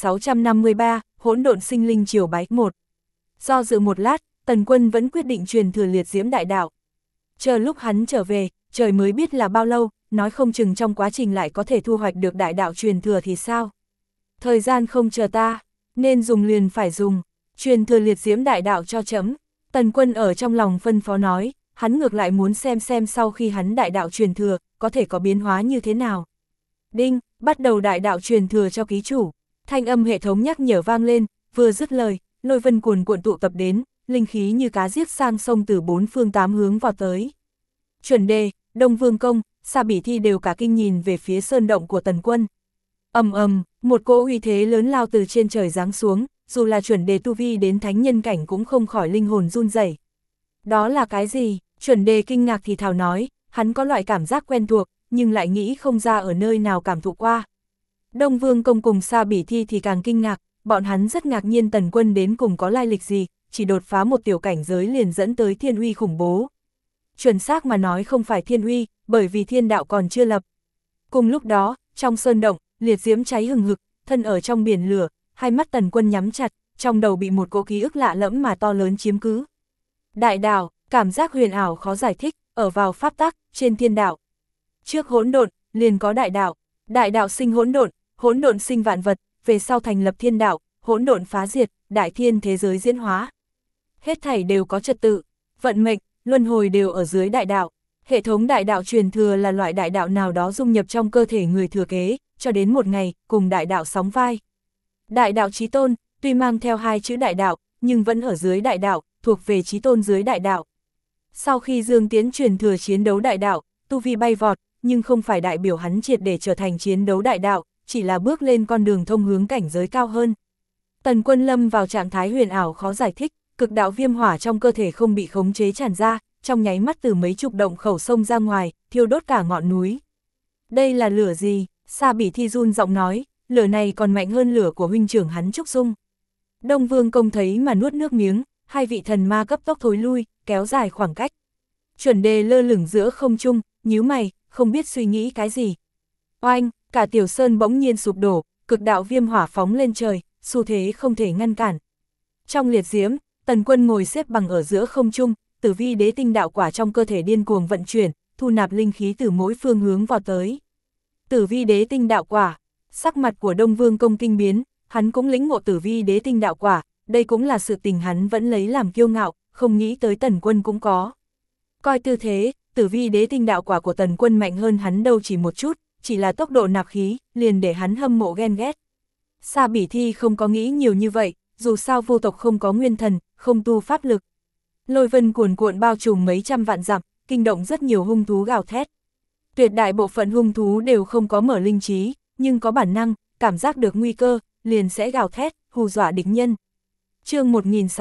1653, hỗn độn sinh linh triều bái 1. Do dự một lát, Tần Quân vẫn quyết định truyền thừa liệt diễm đại đạo. Chờ lúc hắn trở về, trời mới biết là bao lâu, nói không chừng trong quá trình lại có thể thu hoạch được đại đạo truyền thừa thì sao. Thời gian không chờ ta, nên dùng liền phải dùng, truyền thừa liệt diễm đại đạo cho chấm. Tần Quân ở trong lòng phân phó nói, hắn ngược lại muốn xem sau khi hắn đại đạo truyền thừa, có thể có biến hóa như thế nào. Đinh, bắt đầu đại đạo truyền thừa cho ký chủ. Thanh âm hệ thống nhắc nhở vang lên, vừa dứt lời, lôi vân cuồn cuộn tụ tập đến, linh khí như cá giết sang sông từ 4 phương 8 hướng vào tới. Chuẩn Đề, Đông Vương Công, Sa Bỉ Thi đều cả kinh nhìn về phía sơn động của Tần Quân. Ầm ầm, một cỗ uy thế lớn lao từ trên trời giáng xuống, dù là Chuẩn Đề tu vi đến thánh nhân cảnh cũng không khỏi linh hồn run rẩy. Đó là cái gì? Chuẩn Đề kinh ngạc thì thào nói, hắn có loại cảm giác quen thuộc, nhưng lại nghĩ không ra ở nơi nào cảm thụ qua. Đông Vương Công cùng Sa Bỉ Thi thì càng kinh ngạc, bọn hắn rất ngạc nhiên Tần Quân đến cùng có lai lịch gì, chỉ đột phá một tiểu cảnh giới liền dẫn tới thiên uy khủng bố. Chuẩn xác mà nói không phải thiên uy, bởi vì thiên đạo còn chưa lập. Cùng lúc đó, trong sơn động, liệt diễm cháy hừng hực, thân ở trong biển lửa, hai mắt Tần Quân nhắm chặt, trong đầu bị một cỗ ký ức lạ lẫm mà to lớn chiếm cứ. Đại đạo, cảm giác huyền ảo khó giải thích, ở vào pháp tắc, trên thiên đạo. Trước hỗn độn, liền có đại đạo sinh hỗn độn sinh vạn vật, về sau thành lập thiên đạo, hỗn độn phá diệt, đại thiên thế giới diễn hóa. Hết thảy đều có trật tự, vận mệnh, luân hồi đều ở dưới đại đạo. Hệ thống đại đạo truyền thừa là loại đại đạo nào đó dung nhập trong cơ thể người thừa kế, cho đến một ngày, cùng đại đạo sóng vai. Đại đạo chí tôn, tuy mang theo hai chữ đại đạo, nhưng vẫn ở dưới đại đạo, thuộc về chí tôn dưới đại đạo. Sau khi Dương Tiến truyền thừa chiến đấu đại đạo, tu vi bay vọt, nhưng không phải đại biểu hắn triệt để trở thành chiến đấu đại đạo, chỉ là bước lên con đường thông hướng cảnh giới cao hơn. Tần Quân lâm vào trạng thái huyền ảo khó giải thích, cực đạo viêm hỏa trong cơ thể không bị khống chế tràn ra, trong nháy mắt từ mấy chục động khẩu sông ra ngoài, thiêu đốt cả ngọn núi. Đây là lửa gì? Sa Bỉ Thi run giọng nói, lửa này còn mạnh hơn lửa của huynh trưởng hắn Trúc Dung. Đông Vương Công thấy mà nuốt nước miếng, hai vị thần ma cấp tốc thối lui, kéo dài khoảng cách. Chuẩn Đề lơ lửng giữa không trung, nhíu mày, không biết suy nghĩ cái gì. Oanh, cả tiểu sơn bỗng nhiên sụp đổ, cực đạo viêm hỏa phóng lên trời, xu thế không thể ngăn cản. Trong liệt diễm, Tần Quân ngồi xếp bằng ở giữa không trung, Tử Vi Đế Tinh đạo quả trong cơ thể điên cuồng vận chuyển, thu nạp linh khí từ mỗi phương hướng vào tới. Tử Vi Đế Tinh đạo quả, sắc mặt của Đông Vương Công kinh biến, hắn cũng lĩnh ngộ Tử Vi Đế Tinh đạo quả, đây cũng là sự tình hắn vẫn lấy làm kiêu ngạo, không nghĩ tới Tần Quân cũng có. Coi tư thế, Tử Vi Đế Tinh đạo quả của Tần Quân mạnh hơn hắn đâu chỉ một chút, chỉ là tốc độ nạp khí, liền để hắn hâm mộ ghen ghét. Sa Bỉ Thi không có nghĩ nhiều như vậy, dù sao vô tộc không có nguyên thần, không tu pháp lực. Lôi vân cuồn cuộn bao trùm mấy trăm vạn dặm, kinh động rất nhiều hung thú gào thét. Tuyệt đại bộ phận hung thú đều không có mở linh trí, nhưng có bản năng, cảm giác được nguy cơ, liền sẽ gào thét, hù dọa địch nhân. Chương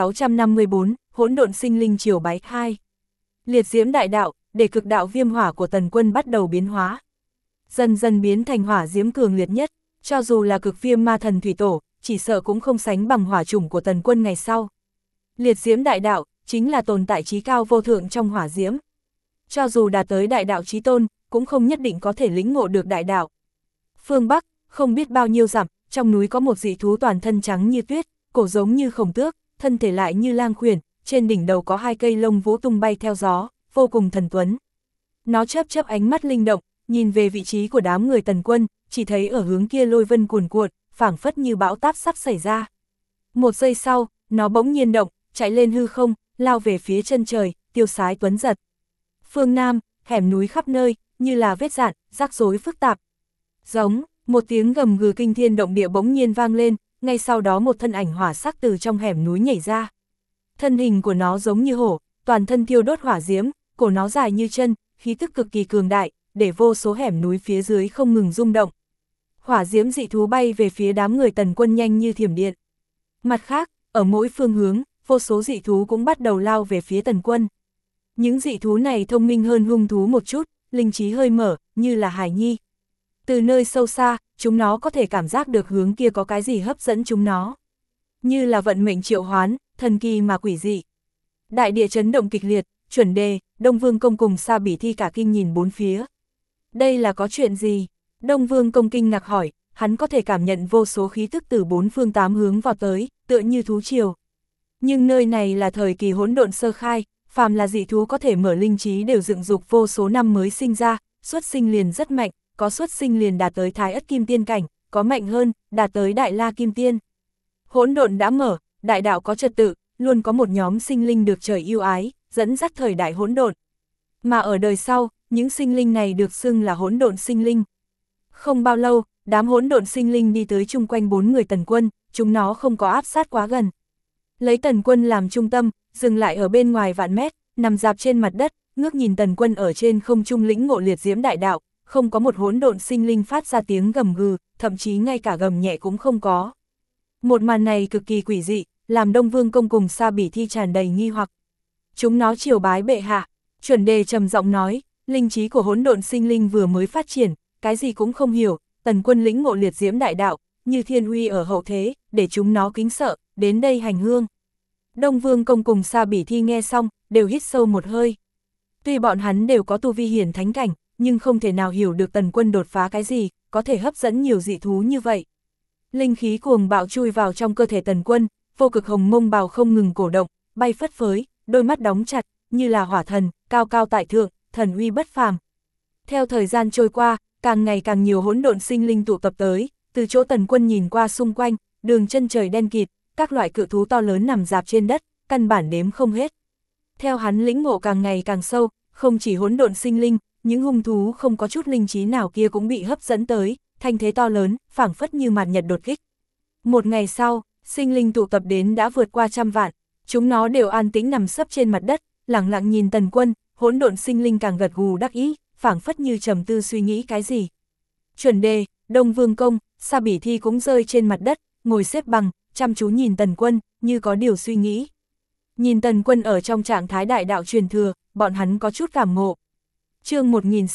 1654, Hỗn độn sinh linh triều bái 2. Liệt diễm đại đạo, để cực đạo viêm hỏa của Tần Quân bắt đầu biến hóa. Dần dần biến thành hỏa diễm cường liệt nhất, cho dù là cực viêm ma thần thủy tổ, chỉ sợ cũng không sánh bằng hỏa chủng của Tần Quân ngày sau. Liệt diễm đại đạo, chính là tồn tại trí cao vô thượng trong hỏa diễm. Cho dù đạt tới đại đạo chí tôn, cũng không nhất định có thể lĩnh ngộ được đại đạo. Phương Bắc, không biết bao nhiêu dặm, trong núi có một dị thú toàn thân trắng như tuyết, cổ giống như khổng tước, thân thể lại như lang khuyển, trên đỉnh đầu có 2 cây lông vũ tung bay theo gió, vô cùng thần tuấn. Nó chớp chớp ánh mắt linh động, nhìn về vị trí của đám người Tần Quân, chỉ thấy ở hướng kia lôi vân cuồn cuộn, phảng phất như bão táp sắp xảy ra. Một giây sau, nó bỗng nhiên động, chạy lên hư không, lao về phía chân trời, tiêu sái tuấn giật. Phương Nam, hẻm núi khắp nơi, như là vết dạn, rắc rối phức tạp. Giống, một tiếng gầm gừ kinh thiên động địa bỗng nhiên vang lên, ngay sau đó một thân ảnh hỏa sắc từ trong hẻm núi nhảy ra. Thân hình của nó giống như hổ, toàn thân thiêu đốt hỏa diễm, cổ nó dài như chân, khí tức cực kỳ cường đại, để vô số hẻm núi phía dưới không ngừng rung động. Hỏa diễm dị thú bay về phía đám người Tần Quân nhanh như thiểm điện. Mặt khác, ở mỗi phương hướng, vô số dị thú cũng bắt đầu lao về phía Tần Quân. Những dị thú này thông minh hơn hung thú một chút, linh trí hơi mở, như là hải nhi. Từ nơi sâu xa, chúng nó có thể cảm giác được hướng kia có cái gì hấp dẫn chúng nó. Như là vận mệnh triệu hoán, thần kỳ mà quỷ dị. Đại địa chấn động kịch liệt, Chuẩn Đề, Đông Vương Công cùng Sa Bỉ Thi cả kinh nhìn bốn phía. Đây là có chuyện gì? Đông Vương Công kinh ngạc hỏi, hắn có thể cảm nhận vô số khí tức từ 4 phương 8 hướng vào tới, tựa như thú triều. Nhưng nơi này là thời kỳ hỗn độn sơ khai, phàm là dị thú có thể mở linh trí đều dựng dục vô số năm mới sinh ra, xuất sinh liền rất mạnh, có xuất sinh liền đạt tới Thái Ất Kim Tiên cảnh, có mạnh hơn, đạt tới Đại La Kim Tiên. Hỗn độn đã mở, đại đạo có trật tự, luôn có một nhóm sinh linh được trời yêu ái, dẫn dắt thời đại hỗn độn. Mà ở đời sau, những sinh linh này được xưng là hỗn độn sinh linh. Không bao lâu, đám hỗn độn sinh linh đi tới chung quanh 4 người Tần Quân, chúng nó không có áp sát quá gần. Lấy Tần Quân làm trung tâm, dừng lại ở bên ngoài vạn mét, nằm dạp trên mặt đất, ngước nhìn Tần Quân ở trên không trung lĩnh ngộ liệt diễm đại đạo, không có một hỗn độn sinh linh phát ra tiếng gầm gừ, thậm chí ngay cả gầm nhẹ cũng không có. Một màn này cực kỳ quỷ dị, làm Đông Vương Công cùng Sa Bỉ Thi tràn đầy nghi hoặc. Chúng nó triều bái bệ hạ, Chuẩn Đề trầm giọng nói, linh trí của hỗn độn sinh linh vừa mới phát triển, cái gì cũng không hiểu, Tần Quân lĩnh ngộ liệt diễm đại đạo, như thiên uy ở hậu thế, để chúng nó kính sợ, đến đây hành hương. Đông Vương Công cùng Sa Bỉ Thi nghe xong, đều hít sâu một hơi. Tuy bọn hắn đều có tu vi hiển thánh cảnh, nhưng không thể nào hiểu được Tần Quân đột phá cái gì, có thể hấp dẫn nhiều dị thú như vậy. Linh khí cuồng bạo chui vào trong cơ thể Tần Quân, vô cực hồng mông bào không ngừng cổ động, bay phất phới, đôi mắt đóng chặt, như là hỏa thần, cao cao tại thượng, thần uy bất phàm. Theo thời gian trôi qua, càng ngày càng nhiều hỗn độn sinh linh tụ tập tới, từ chỗ Tần Quân nhìn qua xung quanh, đường chân trời đen kịt, các loại cự thú to lớn nằm rạp trên đất, căn bản đếm không hết. Theo hắn lĩnh ngộ càng ngày càng sâu, không chỉ hỗn độn sinh linh, những hung thú không có chút linh trí nào kia cũng bị hấp dẫn tới, thanh thế to lớn, phảng phất như mạt nhật đột kích. Một ngày sau, sinh linh tụ tập đến đã vượt qua 100 vạn, chúng nó đều an tĩnh nằm sấp trên mặt đất, lặng lặng nhìn Tần Quân, hỗn độn sinh linh càng gật gù đắc ý, phảng phất như trầm tư suy nghĩ cái gì. Chuẩn Đề, Đông Vương Công, Sa Bỉ Thi cũng rơi trên mặt đất, ngồi xếp bằng, chăm chú nhìn Tần Quân, như có điều suy nghĩ. Nhìn Tần Quân ở trong trạng thái đại đạo truyền thừa, bọn hắn có chút cảm ngộ. Chương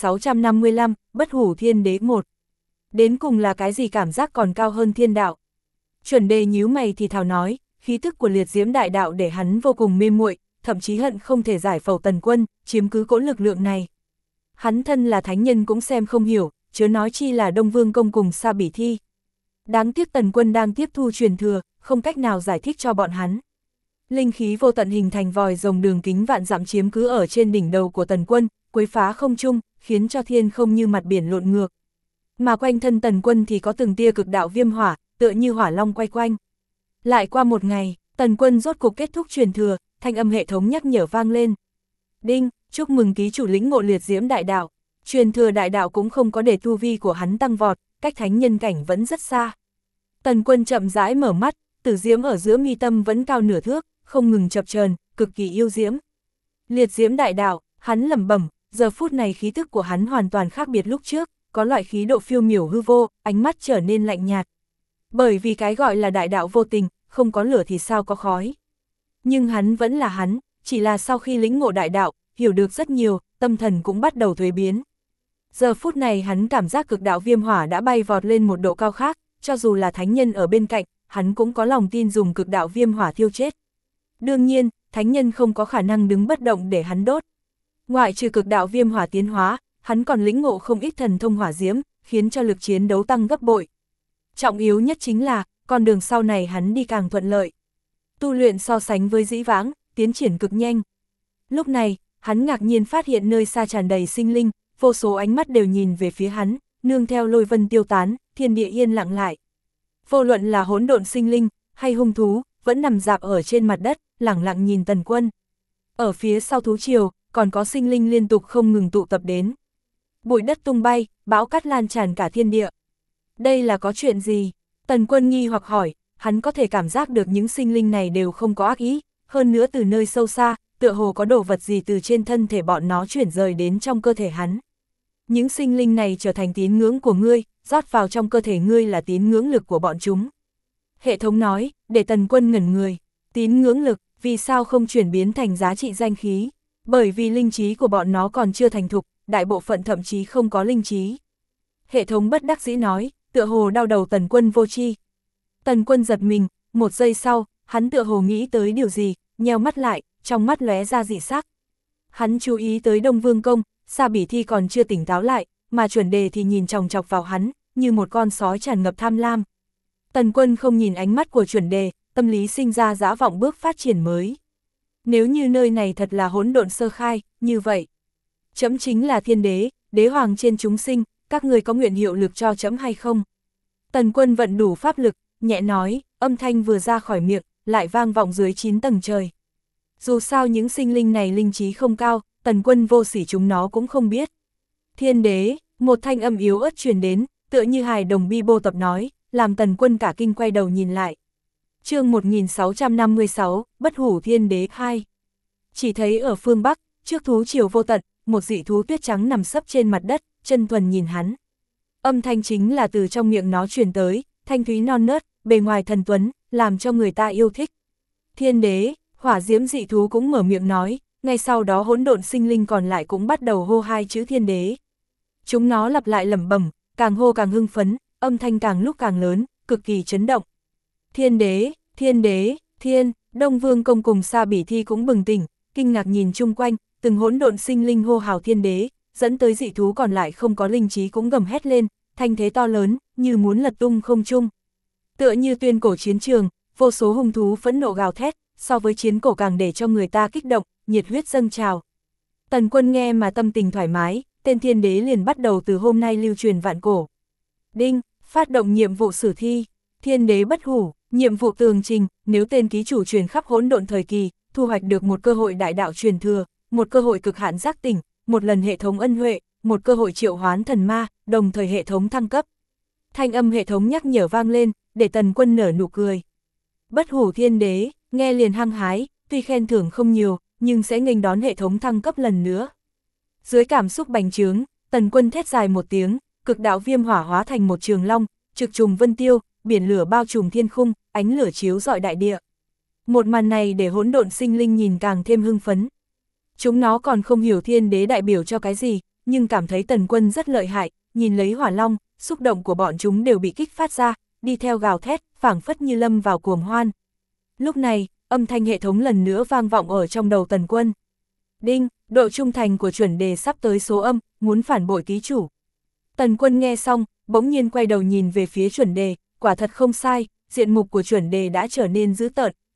1655, Bất Hủ Thiên Đế 1. Đến cùng là cái gì cảm giác còn cao hơn thiên đạo? Chuẩn Đề nhíu mày thì thào nói, khí tức của liệt diễm đại đạo để hắn vô cùng mê muội, thậm chí hận không thể giải phẫu Tần Quân, chiếm cứ cỗ lực lượng này. Hắn thân là thánh nhân cũng xem không hiểu, chớ nói chi là Đông Vương Công cùng Sa Bỉ Thi. Đáng tiếc Tần Quân đang tiếp thu truyền thừa, không cách nào giải thích cho bọn hắn. Linh khí vô tận hình thành vòi rồng đường kính vạn dặm chiếm cứ ở trên đỉnh đầu của Tần Quân, quấy phá không trung, khiến cho thiên không như mặt biển lộn ngược. Mà quanh thân Tần Quân thì có từng tia cực đạo viêm hỏa, tựa như hỏa long quay quanh. Lại qua một ngày, Tần Quân rốt cục kết thúc truyền thừa, thanh âm hệ thống nhắc nhở vang lên. Đinh, chúc mừng ký chủ lĩnh ngộ liệt diễm đại đạo. Truyền thừa đại đạo cũng không có để tu vi của hắn tăng vọt, cách thánh nhân cảnh vẫn rất xa. Tần Quân chậm rãi mở mắt, tử diễm ở giữa mi tâm vẫn cao nửa thước, không ngừng chập chờn, cực kỳ yêu diễm. Liệt diễm đại đạo, hắn lẩm bẩm, giờ phút này khí tức của hắn hoàn toàn khác biệt lúc trước, có loại khí độ phiêu miểu hư vô, ánh mắt trở nên lạnh nhạt. Bởi vì cái gọi là đại đạo vô tình, không có lửa thì sao có khói. Nhưng hắn vẫn là hắn, chỉ là sau khi lĩnh ngộ đại đạo, hiểu được rất nhiều, tâm thần cũng bắt đầu thuế biến. Giờ phút này hắn cảm giác cực đạo viêm hỏa đã bay vọt lên một độ cao khác, cho dù là thánh nhân ở bên cạnh, hắn cũng có lòng tin dùng cực đạo viêm hỏa thiêu chết. Đương nhiên, thánh nhân không có khả năng đứng bất động để hắn đốt. Ngoại trừ cực đạo viêm hỏa tiến hóa, hắn còn lĩnh ngộ không ít thần thông hỏa diễm, khiến cho lực chiến đấu tăng gấp bội. Trọng yếu nhất chính là, con đường sau này hắn đi càng thuận lợi. Tu luyện so sánh với dĩ vãng, tiến triển cực nhanh. Lúc này, hắn ngạc nhiên phát hiện nơi xa tràn đầy sinh linh, vô số ánh mắt đều nhìn về phía hắn, nương theo lôi vân tiêu tán, thiên địa yên lặng lại. Vô luận là hỗn độn sinh linh, hay hung thú, vẫn nằm rạp ở trên mặt đất, lẳng lặng nhìn Tần Quân. Ở phía sau thú triều, còn có sinh linh liên tục không ngừng tụ tập đến. Bụi đất tung bay, bão cát lan tràn cả thiên địa. Đây là có chuyện gì? Tần Quân nghi hoặc hỏi, hắn có thể cảm giác được những sinh linh này đều không có ác ý, hơn nữa từ nơi sâu xa, tựa hồ có đồ vật gì từ trên thân thể bọn nó chuyển rời đến trong cơ thể hắn. Những sinh linh này trở thành tín ngưỡng của ngươi, rót vào trong cơ thể ngươi là tín ngưỡng lực của bọn chúng. Hệ thống nói, để Tần Quân ngẩn người, tín ngưỡng lực, vì sao không chuyển biến thành giá trị danh khí? Bởi vì linh trí của bọn nó còn chưa thành thục, đại bộ phận thậm chí không có linh trí. Hệ thống bất đắc dĩ nói, tựa hồ đau đầu Tần Quân vô tri. Tần Quân giật mình, một giây sau, hắn tựa hồ nghĩ tới điều gì, nheo mắt lại, trong mắt lóe ra dị sắc. Hắn chú ý tới Đông Vương Công, Sa Bỉ Thi còn chưa tỉnh táo lại, mà Chuẩn Đề thì nhìn chòng chọc vào hắn, như một con sói tràn ngập tham lam. Tần Quân không nhìn ánh mắt của Chuẩn Đề, tâm lý sinh ra dã vọng bước phát triển mới. Nếu như nơi này thật là hỗn độn sơ khai, như vậy, trẫm chính là thiên đế, đế hoàng trên chúng sinh, các người có nguyện hiệu lực cho trẫm hay không? Tần Quân vận đủ pháp lực, nhẹ nói, âm thanh vừa ra khỏi miệng, lại vang vọng dưới 9 tầng trời. Dù sao những sinh linh này linh trí không cao, Tần Quân vô sỉ chúng nó cũng không biết. Thiên đế, một thanh âm yếu ớt truyền đến, tựa như hài đồng bi bô tập nói, làm Tần Quân cả kinh quay đầu nhìn lại. Chương 1656, Bất Hủ Thiên Đế 2. Chỉ thấy ở phương Bắc, trước thú triều vô tận, một dị thú tuyết trắng nằm sấp trên mặt đất, chân thuần nhìn hắn. Âm thanh chính là từ trong miệng nó truyền tới, thanh thúy non nớt, bề ngoài thần tuấn, làm cho người ta yêu thích. Thiên đế, hỏa diễm dị thú cũng mở miệng nói, ngay sau đó hỗn độn sinh linh còn lại cũng bắt đầu hô hai chữ thiên đế. Chúng nó lặp lại lẩm bẩm, càng hô càng hưng phấn, âm thanh càng lúc càng lớn, cực kỳ chấn động. Thiên đế, thiên đế, thiên, Đông Vương Công cùng Sa Bỉ Thi cũng bừng tỉnh, kinh ngạc nhìn chung quanh, từng hỗn độn sinh linh hô hào thiên đế, dẫn tới dị thú còn lại không có linh trí cũng gầm hét lên, thanh thế to lớn, như muốn lật tung không trung. Tựa như tuyên cổ chiến trường, vô số hung thú phẫn nộ gào thét, so với chiến cổ càng để cho người ta kích động, nhiệt huyết dâng trào. Tần Quân nghe mà tâm tình thoải mái, tên thiên đế liền bắt đầu từ hôm nay lưu truyền vạn cổ. Đinh, phát động nhiệm vụ sử thi, thiên đế bất hủ, nhiệm vụ tường trình, nếu tên ký chủ truyền khắp hỗn độn thời kỳ, thu hoạch được một cơ hội đại đạo truyền thừa, một cơ hội cực hạn giác tỉnh, một lần hệ thống ân huệ, một cơ hội triệu hoán thần ma, đồng thời hệ thống thăng cấp. Thanh âm hệ thống nhắc nhở vang lên, để Tần Quân nở nụ cười. Bất hủ thiên đế, nghe liền hăng hái, tuy khen thưởng không nhiều, nhưng sẽ nghênh đón hệ thống thăng cấp lần nữa. Dưới cảm xúc bành trướng, Tần Quân thét dài một tiếng, cực đạo viêm hỏa hóa thành một trường long, trực trùng vân tiêu, biển lửa bao trùm thiên khung, ánh lửa chiếu rọi đại địa. Một màn này để hỗn độn sinh linh nhìn càng thêm hưng phấn. Chúng nó còn không hiểu thiên đế đại biểu cho cái gì, nhưng cảm thấy Tần Quân rất lợi hại, nhìn lấy hỏa long, xúc động của bọn chúng đều bị kích phát ra, đi theo gào thét, phảng phất như lâm vào cuồng hoan. Lúc này, âm thanh hệ thống lần nữa vang vọng ở trong đầu Tần Quân. Đinh, độ trung thành của chuẩn đề sắp tới số âm, muốn phản bội ký chủ. Tần Quân nghe xong, bỗng nhiên quay đầu nhìn về phía chuẩn đề, quả thật không sai, diện mục của chuẩn đề đã trở nên dữ tợn,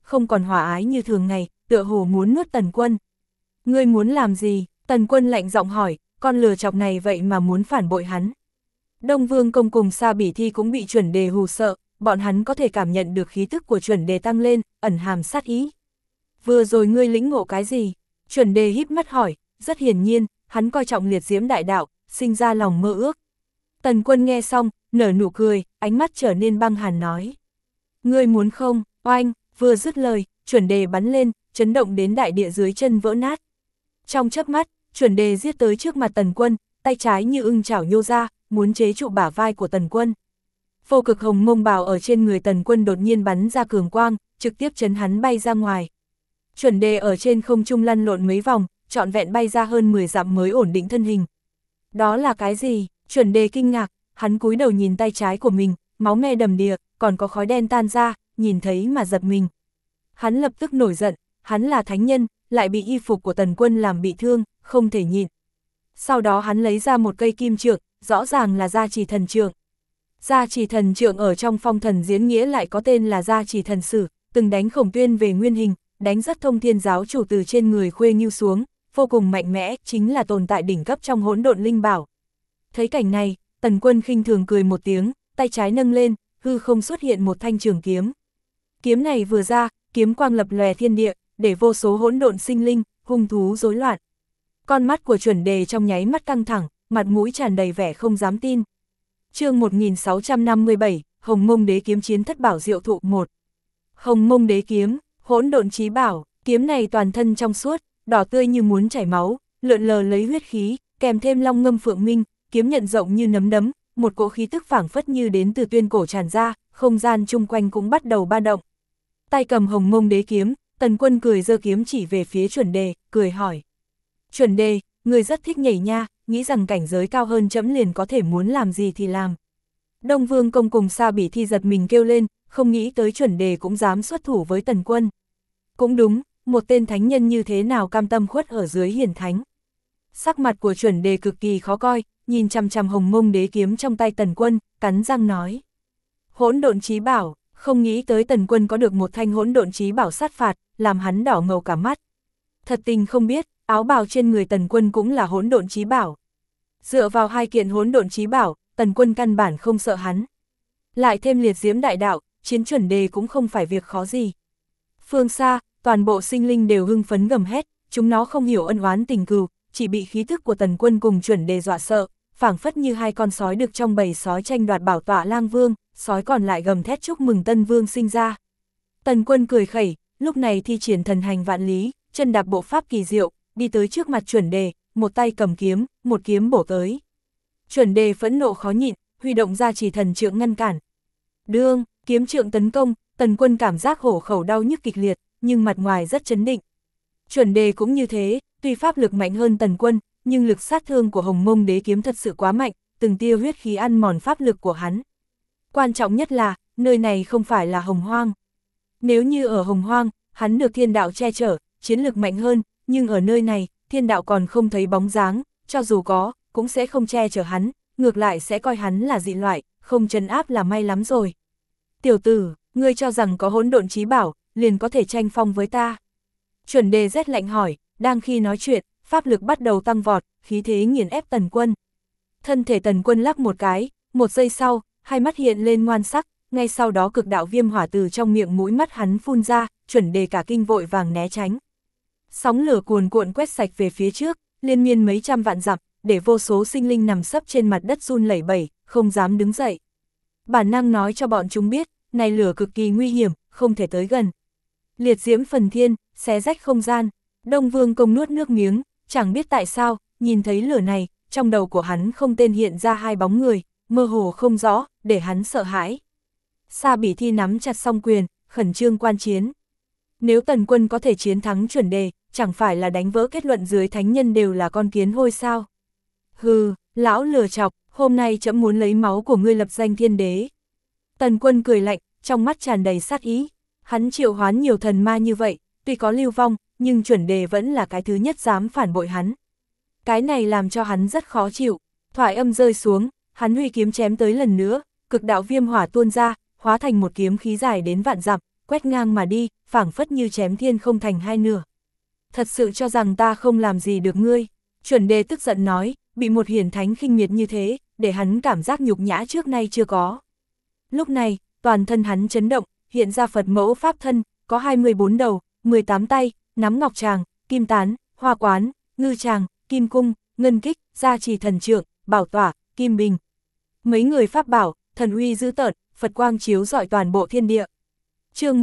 không còn hòa ái như thường ngày, tựa hồ muốn nuốt Tần Quân. Ngươi muốn làm gì? Tần Quân lạnh giọng hỏi, con lừa chọc này vậy mà muốn phản bội hắn. Đông Vương Công cùng Sa Bỉ Thi cũng bị chuẩn đề hù sợ, bọn hắn có thể cảm nhận được khí tức của chuẩn đề tăng lên, ẩn hàm sát ý. Vừa rồi ngươi lĩnh ngộ cái gì? Chuẩn đề híp mắt hỏi, rất hiển nhiên, hắn coi trọng liệt diễm đại đạo, sinh ra lòng mơ ước. Tần Quân nghe xong, nở nụ cười, ánh mắt trở nên băng hàn nói. Ngươi muốn không? Oanh, vừa dứt lời, chuẩn đề bắn lên, chấn động đến đại địa dưới chân vỡ nát. Trong chớp mắt, chuẩn đề giết tới trước mặt Tần Quân, tay trái như ưng chảo nhô ra, muốn chế trụ bả vai của Tần Quân. Vô cực hồng mông bào ở trên người Tần Quân đột nhiên bắn ra cường quang, trực tiếp chấn hắn bay ra ngoài. Chuẩn đề ở trên không trung lăn lộn mấy vòng, trọn vẹn bay ra hơn 10 dặm mới ổn định thân hình. Đó là cái gì? Chuẩn đề kinh ngạc, hắn cúi đầu nhìn tay trái của mình, máu me đầm đìa, còn có khói đen tan ra, nhìn thấy mà giật mình. Hắn lập tức nổi giận, hắn là thánh nhân, lại bị y phục của Tần Quân làm bị thương, không thể nhịn. Sau đó hắn lấy ra một cây kim trượng, rõ ràng là Gia Trì Thần Trượng. Gia Trì Thần Trượng ở trong phong thần diễn nghĩa lại có tên là Gia Trì Thần Sử, từng đánh Khổng Tuyên về nguyên hình, đánh rất thông thiên giáo chủ từ trên người Khuê Ngưu xuống, vô cùng mạnh mẽ, chính là tồn tại đỉnh cấp trong hỗn độn linh bảo. Thấy cảnh này, Tần Quân khinh thường cười một tiếng, tay trái nâng lên, hư không xuất hiện một thanh trường kiếm. Kiếm này vừa ra, kiếm quang lập lòe thiên địa, để vô số hỗn độn sinh linh, hung thú rối loạn. Con mắt của chuẩn đề trong nháy mắt căng thẳng, mặt mũi tràn đầy vẻ không dám tin. Chương 1657, Hồng Mông Đế kiếm chiến thất bảo diệu thụ 1. Hồng Mông Đế kiếm, hỗn độn chí bảo, kiếm này toàn thân trong suốt, đỏ tươi như muốn chảy máu, lượn lờ lấy huyết khí, kèm thêm long ngâm phượng minh, kiếm nhận rộng như nấm đấm, một cỗ khí tức phảng phất như đến từ tuyên cổ tràn ra, không gian chung quanh cũng bắt đầu ba động. Tay cầm Hồng Mông Đế kiếm, Tần Quân cười giơ kiếm chỉ về phía chuẩn đề, cười hỏi. Chuẩn đề, người rất thích nhảy nha, nghĩ rằng cảnh giới cao hơn trẫm liền có thể muốn làm gì thì làm. Đông Vương Công cùng Sa Bỉ Thi giật mình kêu lên, không nghĩ tới chuẩn đề cũng dám xuất thủ với Tần Quân. Cũng đúng, một tên thánh nhân như thế nào cam tâm khuất ở dưới hiển thánh. Sắc mặt của chuẩn đề cực kỳ khó coi, nhìn chằm chằm Hồng Mông Đế kiếm trong tay Tần Quân, cắn răng nói. Hỗn độn chí bảo, không nghĩ tới Tần Quân có được một thanh hỗn độn chí bảo sát phạt, làm hắn đỏ ngầu cả mắt. Thật tình không biết, áo bào trên người Tần Quân cũng là hỗn độn chí bảo. Dựa vào hai kiện hỗn độn chí bảo, Tần Quân căn bản không sợ hắn. Lại thêm liệt diễm đại đạo, chiến chuẩn đề cũng không phải việc khó gì. Phương xa, toàn bộ sinh linh đều hưng phấn gầm hét, chúng nó không hiểu ân oán tình cừu, chỉ bị khí thức của Tần Quân cùng chuẩn đề dọa sợ, phảng phất như hai con sói được trong bầy sói tranh đoạt bảo tọa lang vương, sói còn lại gầm thét chúc mừng tân vương sinh ra. Tần Quân cười khẩy, lúc này thi triển thần hành vạn lý, chân đạp bộ pháp kỳ diệu, đi tới trước mặt chuẩn đề, một tay cầm kiếm, một kiếm bổ tới. Chuẩn đề phẫn nộ khó nhịn, huy động ra chỉ thần trượng ngăn cản. Đương, kiếm trượng tấn công, Tần Quân cảm giác hổ khẩu đau nhức kịch liệt, nhưng mặt ngoài rất trấn định. Chuẩn đề cũng như thế, tuy pháp lực mạnh hơn Tần Quân, nhưng lực sát thương của Hồng Mông Đế kiếm thật sự quá mạnh, từng tia huyết khí ăn mòn pháp lực của hắn. Quan trọng nhất là, nơi này không phải là Hồng Hoang. Nếu như ở Hồng Hoang, hắn được thiên đạo che chở, chiến lực mạnh hơn, nhưng ở nơi này, thiên đạo còn không thấy bóng dáng, cho dù có, cũng sẽ không che chở hắn, ngược lại sẽ coi hắn là dị loại, không trấn áp là may lắm rồi. Tiểu tử, ngươi cho rằng có hỗn độn chí bảo, liền có thể tranh phong với ta. Chuẩn đề rét lạnh hỏi, đang khi nói chuyện, pháp lực bắt đầu tăng vọt, khí thế nghiền ép Tần Quân. Thân thể Tần Quân lắc một cái, một giây sau, hai mắt hiện lên ngoan sắc, ngay sau đó cực đạo viêm hỏa từ trong miệng mũi mắt hắn phun ra, chuẩn đề cả kinh vội vàng né tránh. Sóng lửa cuồn cuộn quét sạch về phía trước, liên miên mấy trăm vạn dặm, để vô số sinh linh nằm sấp trên mặt đất run lẩy bẩy, không dám đứng dậy. Bản năng nói cho bọn chúng biết, này lửa cực kỳ nguy hiểm, không thể tới gần. Liệt diễm phần thiên, xé rách không gian, Đông Vương Công nuốt nước miếng, chẳng biết tại sao, nhìn thấy lửa này, trong đầu của hắn không tên hiện ra hai bóng người, mơ hồ không rõ, để hắn sợ hãi. Sa Bỉ Thi nắm chặt song quyền, khẩn trương quan chiến. Nếu Tần Quân có thể chiến thắng chuẩn đề, chẳng phải là đánh vỡ kết luận dưới thánh nhân đều là con kiến hôi sao? Hừ, lão lừa chọc, hôm nay trẫm muốn lấy máu của ngươi lập danh thiên đế. Tần Quân cười lạnh, trong mắt tràn đầy sát ý. Hắn triệu hoán nhiều thần ma như vậy, tuy có lưu vong, nhưng chuẩn đề vẫn là cái thứ nhất dám phản bội hắn. Cái này làm cho hắn rất khó chịu. Thoại âm rơi xuống, hắn huy kiếm chém tới lần nữa, cực đạo viêm hỏa tuôn ra, hóa thành một kiếm khí dài đến vạn dặm, quét ngang mà đi, phảng phất như chém thiên không thành hai nửa. Thật sự cho rằng ta không làm gì được ngươi, Chuẩn Đề tức giận nói, bị một hiển thánh khinh miệt như thế, để hắn cảm giác nhục nhã trước nay chưa có. Lúc này, toàn thân hắn chấn động, hiện ra Phật mẫu pháp thân, có 24 đầu, 18 tay, nắm ngọc tràng, kim tán, hoa quán, ngư tràng, kim cung, ngân kích, gia trì thần trượng, bảo tỏa, kim bình. Mấy người pháp bảo, thần uy dữ tợn, Phật quang chiếu rọi toàn bộ thiên địa. Chương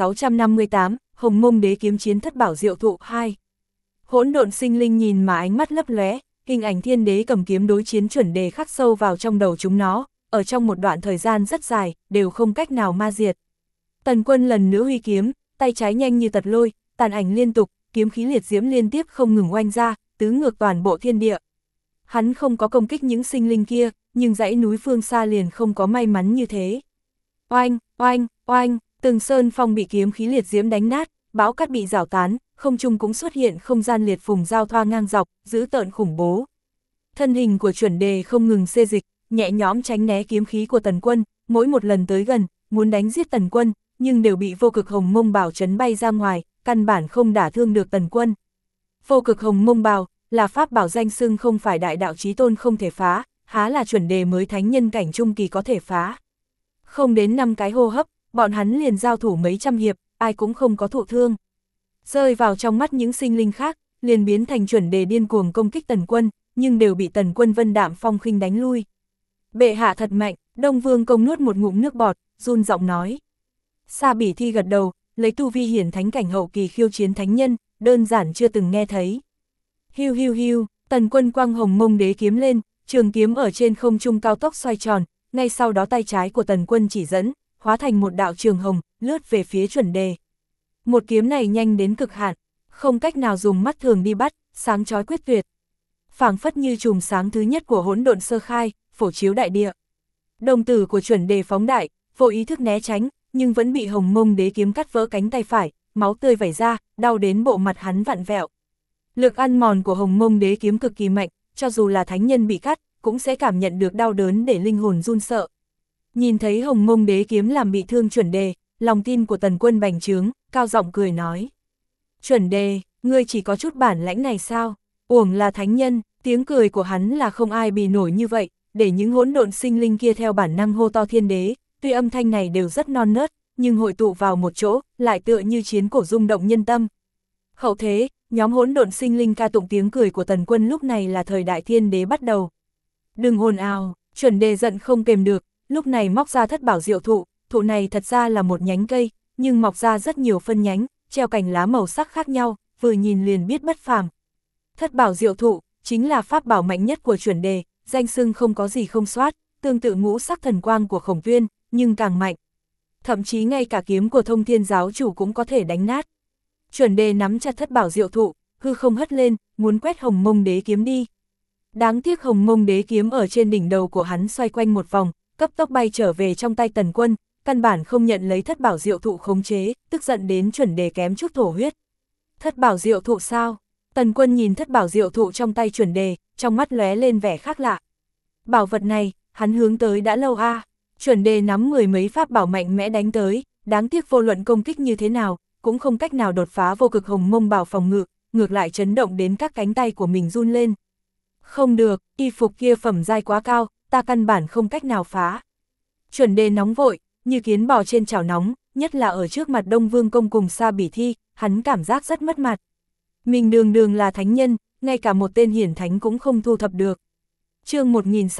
1658, Hồng Mông Đế kiếm chiến thất bảo diệu thụ 2. Hỗn độn sinh linh nhìn mà ánh mắt lấp lóe, hình ảnh thiên đế cầm kiếm đối chiến Chuẩn Đề khắc sâu vào trong đầu chúng nó, ở trong một đoạn thời gian rất dài, đều không cách nào ma diệt. Tần Quân lần nữa huy kiếm, tay trái nhanh như tật lôi, tàn ảnh liên tục, kiếm khí liệt diễm liên tiếp không ngừng oanh ra, tứ ngược toàn bộ thiên địa. Hắn không có công kích những sinh linh kia, nhưng dãy núi phương xa liền không có may mắn như thế. Oanh, oanh, oanh, từng sơn phong bị kiếm khí liệt diễm đánh nát, bão cát bị rào tán, không trung cũng xuất hiện không gian liệt phùng giao thoa ngang dọc, dữ tợn khủng bố. Thân hình của Chuẩn Đề không ngừng xê dịch, nhẹ nhõm tránh né kiếm khí của Tần Quân, mỗi một lần tới gần, muốn đánh giết Tần Quân, nhưng đều bị vô cực hồng mông bào chấn bay ra ngoài, căn bản không đả thương được Tần Quân. Vô cực hồng mông bào là pháp bảo danh xưng không phải đại đạo chí tôn không thể phá, há là Chuẩn Đề mới thánh nhân cảnh trung kỳ có thể phá. Không đến 5 cái hô hấp, bọn hắn liền giao thủ mấy trăm hiệp, ai cũng không có thụ thương. Rơi vào trong mắt những sinh linh khác, liền biến thành Chuẩn Đề điên cuồng công kích Tần Quân, nhưng đều bị Tần Quân vân đạm phong khinh đánh lui. Bệ hạ thật mạnh, Đông Vương Công nuốt một ngụm nước bọt, run giọng nói. Sa Bỉ Thi gật đầu, lấy tu vi hiển thánh cảnh hậu kỳ khiêu chiến thánh nhân, đơn giản chưa từng nghe thấy. Hiu hiu hiu, Tần Quân quang Hồng Mông Đế kiếm lên, trường kiếm ở trên không trung cao tốc xoay tròn, ngay sau đó tay trái của Tần Quân chỉ dẫn, hóa thành một đạo trường hồng, lướt về phía Chuẩn Đề. Một kiếm này nhanh đến cực hạn, không cách nào dùng mắt thường đi bắt, sáng chói quyết tuyệt. Phảng phất như chùm sáng thứ nhất của hỗn độn sơ khai, phổ chiếu đại địa. Đồng tử của Chuẩn Đề phóng đại, vô ý thức né tránh, nhưng vẫn bị Hồng Mông Đế kiếm cắt vỡ cánh tay phải, máu tươi vẩy ra, đau đến bộ mặt hắn vặn vẹo. Lực ăn mòn của Hồng Mông Đế kiếm cực kỳ mạnh, cho dù là thánh nhân bị cắt, cũng sẽ cảm nhận được đau đớn để linh hồn run sợ. Nhìn thấy Hồng Mông Đế kiếm làm bị thương Chuẩn Đề, lòng tin của Tần Quân bành trướng, cao giọng cười nói. Chuẩn Đề, ngươi chỉ có chút bản lãnh này sao? Uổng là thánh nhân, tiếng cười của hắn là không ai bì nổi như vậy, để những hỗn độn sinh linh kia theo bản năng hô to thiên đế, tuy âm thanh này đều rất non nớt, nhưng hội tụ vào một chỗ, lại tựa như chiến cổ rung động nhân tâm. Hậu thế, nhóm hỗn độn sinh linh ca tụng tiếng cười của Tần Quân lúc này là thời đại thiên đế bắt đầu. Đừng ồn ào, Chuẩn Đề giận không kềm được, lúc này móc ra thất bảo diệu thụ, thụ này thật ra là một nhánh cây, nhưng mọc ra rất nhiều phân nhánh, treo cành lá màu sắc khác nhau, vừa nhìn liền biết bất phàm. Thất bảo diệu thụ, chính là pháp bảo mạnh nhất của Chuẩn Đề, danh xưng không có gì không soát, tương tự ngũ sắc thần quang của Khổng Tuyên, nhưng càng mạnh. Thậm chí ngay cả kiếm của Thông Thiên giáo chủ cũng có thể đánh nát. Chuẩn Đề nắm chặt thất bảo diệu thụ, hư không hất lên, muốn quét Hồng Mông Đế kiếm đi. Đáng tiếc Hồng Mông Đế kiếm ở trên đỉnh đầu của hắn xoay quanh một vòng, cấp tốc bay trở về trong tay Tần Quân, căn bản không nhận lấy thất bảo diệu thụ khống chế, tức giận đến Chuẩn Đề kém chút thổ huyết. Thất bảo diệu thụ sao? Tần Quân nhìn thất bảo diệu thụ trong tay Chuẩn Đề, trong mắt lóe lên vẻ khác lạ. Bảo vật này, hắn hướng tới đã lâu a. Chuẩn Đề nắm mười mấy pháp bảo mạnh mẽ đánh tới, đáng tiếc vô luận công kích như thế nào, cũng không cách nào đột phá vô cực hồng mông bảo phòng ngự, ngược lại chấn động đến các cánh tay của mình run lên. Không được, y phục kia phẩm giai quá cao, ta căn bản không cách nào phá. Chuẩn Đề nóng vội, như kiến bò trên chảo nóng, nhất là ở trước mặt Đông Vương Công cùng Sa Bỉ Thi, hắn cảm giác rất mất mặt. Mình đường đường là thánh nhân, ngay cả một tên hiển thánh cũng không thu thập được. Chương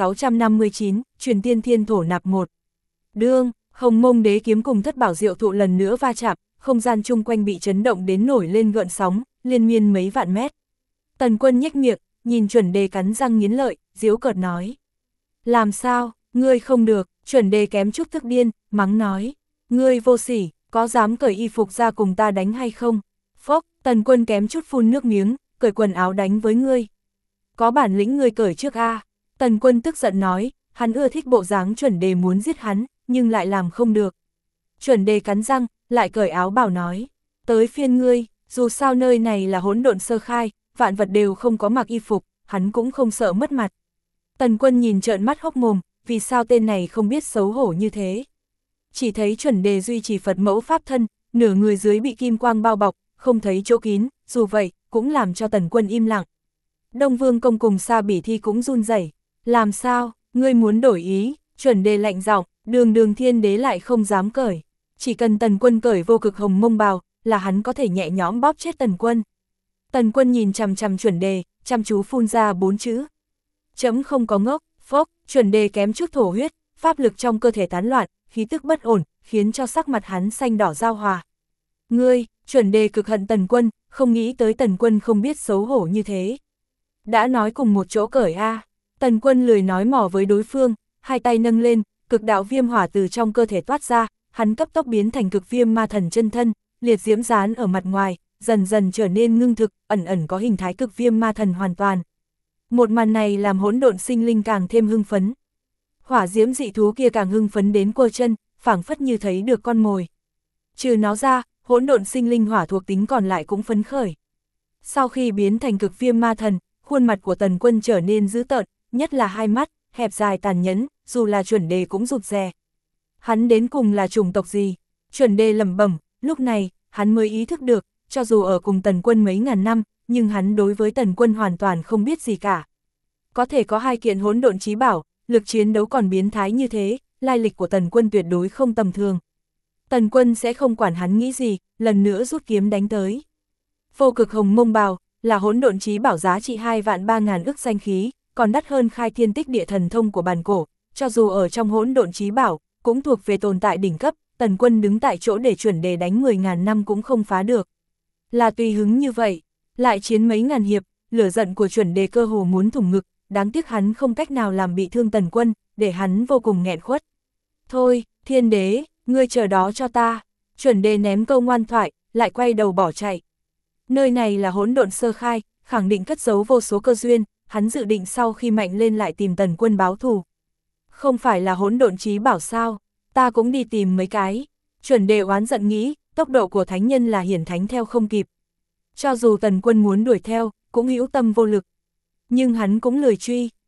1659, Truyền Tiên Thiên Thổ Nạp 1. Đương, Hồng Mông Đế kiếm cùng thất bảo diệu thụ lần nữa va chạm, không gian chung quanh bị chấn động đến nổi lên gợn sóng, liên miên mấy vạn mét. Tần Quân nhếch miệng, nhìn Chuẩn Đề cắn răng nghiến lợi, giễu cợt nói. Làm sao, ngươi không được, Chuẩn Đề kém chút tức điên, mắng nói. Ngươi vô sỉ, có dám cởi y phục ra cùng ta đánh hay không? Phốc, Tần Quân kém chút phun nước miếng, cởi quần áo đánh với ngươi. Có bản lĩnh ngươi cởi trước a. Tần Quân tức giận nói, hắn ưa thích bộ dáng Chuẩn Đề muốn giết hắn, nhưng lại làm không được. Chuẩn Đề cắn răng, lại cởi áo bảo nói, tới phiên ngươi, dù sao nơi này là hỗn độn sơ khai, vạn vật đều không có mặc y phục, hắn cũng không sợ mất mặt. Tần Quân nhìn trợn mắt hốc mồm, vì sao tên này không biết xấu hổ như thế. Chỉ thấy chuẩn đề duy trì Phật mẫu pháp thân, nửa người dưới bị kim quang bao bọc, không thấy chỗ kín, dù vậy, cũng làm cho Tần Quân im lặng. Đông Vương Công cùng Sa Bỉ Thi cũng run rẩy. Làm sao, ngươi muốn đổi ý? Chuẩn đề lạnh giọng, Đường Thiên Đế lại không dám cởi. Chỉ cần Tần Quân cởi vô cực hồng mông bào, là hắn có thể nhẹ nhõm bóp chết Tần Quân. Tần Quân nhìn chằm chằm chuẩn đề, chăm chú phun ra 4 chữ. Chấm không có ngốc, phốc, chuẩn đề kém chút thổ huyết, pháp lực trong cơ thể tán loạn, khí tức bất ổn, khiến cho sắc mặt hắn xanh đỏ giao hòa. Ngươi, chuẩn đề cực hận Tần Quân, không nghĩ tới Tần Quân không biết xấu hổ như thế. Đã nói cùng một chỗ cởi a. Tần Quân lười nói mỏ với đối phương, hai tay nâng lên, cực đạo viêm hỏa từ trong cơ thể toát ra, hắn cấp tốc biến thành cực viêm ma thần chân thân, liệt diễm dán ở mặt ngoài, dần dần trở nên ngưng thực, ẩn ẩn có hình thái cực viêm ma thần hoàn toàn. Một màn này làm hỗn độn sinh linh càng thêm hưng phấn. Hỏa diễm dị thú kia càng hưng phấn đến quơ chân, phảng phất như thấy được con mồi. Trừ nó ra, hỗn độn sinh linh hỏa thuộc tính còn lại cũng phấn khởi. Sau khi biến thành cực viêm ma thần, khuôn mặt của Tần Quân trở nên dữ tợn, nhất là hai mắt, hẹp dài tàn nhẫn, dù là chuẩn đề cũng rụt rè. Hắn đến cùng là chủng tộc gì? Chuẩn đề lẩm bẩm, lúc này, hắn mới ý thức được, cho dù ở cùng Tần Quân mấy ngàn năm, nhưng hắn đối với Tần Quân hoàn toàn không biết gì cả. Có thể có hai kiện hỗn độn chí bảo, lực chiến đấu còn biến thái như thế, lai lịch của Tần Quân tuyệt đối không tầm thường. Tần Quân sẽ không quản hắn nghĩ gì, lần nữa rút kiếm đánh tới. Vô cực hồng mông bào, là hỗn độn chí bảo giá trị 2.300.000 ức danh khí, còn đắt hơn khai thiên tích địa thần thông của bàn cổ, cho dù ở trong hỗn độn chí bảo, cũng thuộc về tồn tại đỉnh cấp, Tần Quân đứng tại chỗ để chuẩn đề đánh 10.000 năm cũng không phá được. Là tùy hứng như vậy, lại chiến mấy ngàn hiệp, lửa giận của chuẩn đề cơ hồ muốn thủng ngực, đáng tiếc hắn không cách nào làm bị thương Tần Quân, để hắn vô cùng nghẹn khuất. Thôi, Thiên Đế, ngươi chờ đó cho ta. Chuẩn đề ném câu ngoan thoại, lại quay đầu bỏ chạy. Nơi này là hỗn độn sơ khai, khẳng định cất giấu vô số cơ duyên, hắn dự định sau khi mạnh lên lại tìm Tần Quân báo thù. Không phải là hỗn độn chí bảo sao, ta cũng đi tìm mấy cái. Chuẩn đề oán giận nghĩ, tốc độ của thánh nhân là hiển thánh theo không kịp. Cho dù Tần Quân muốn đuổi theo, cũng hữu tâm vô lực. Nhưng hắn cũng lười truy,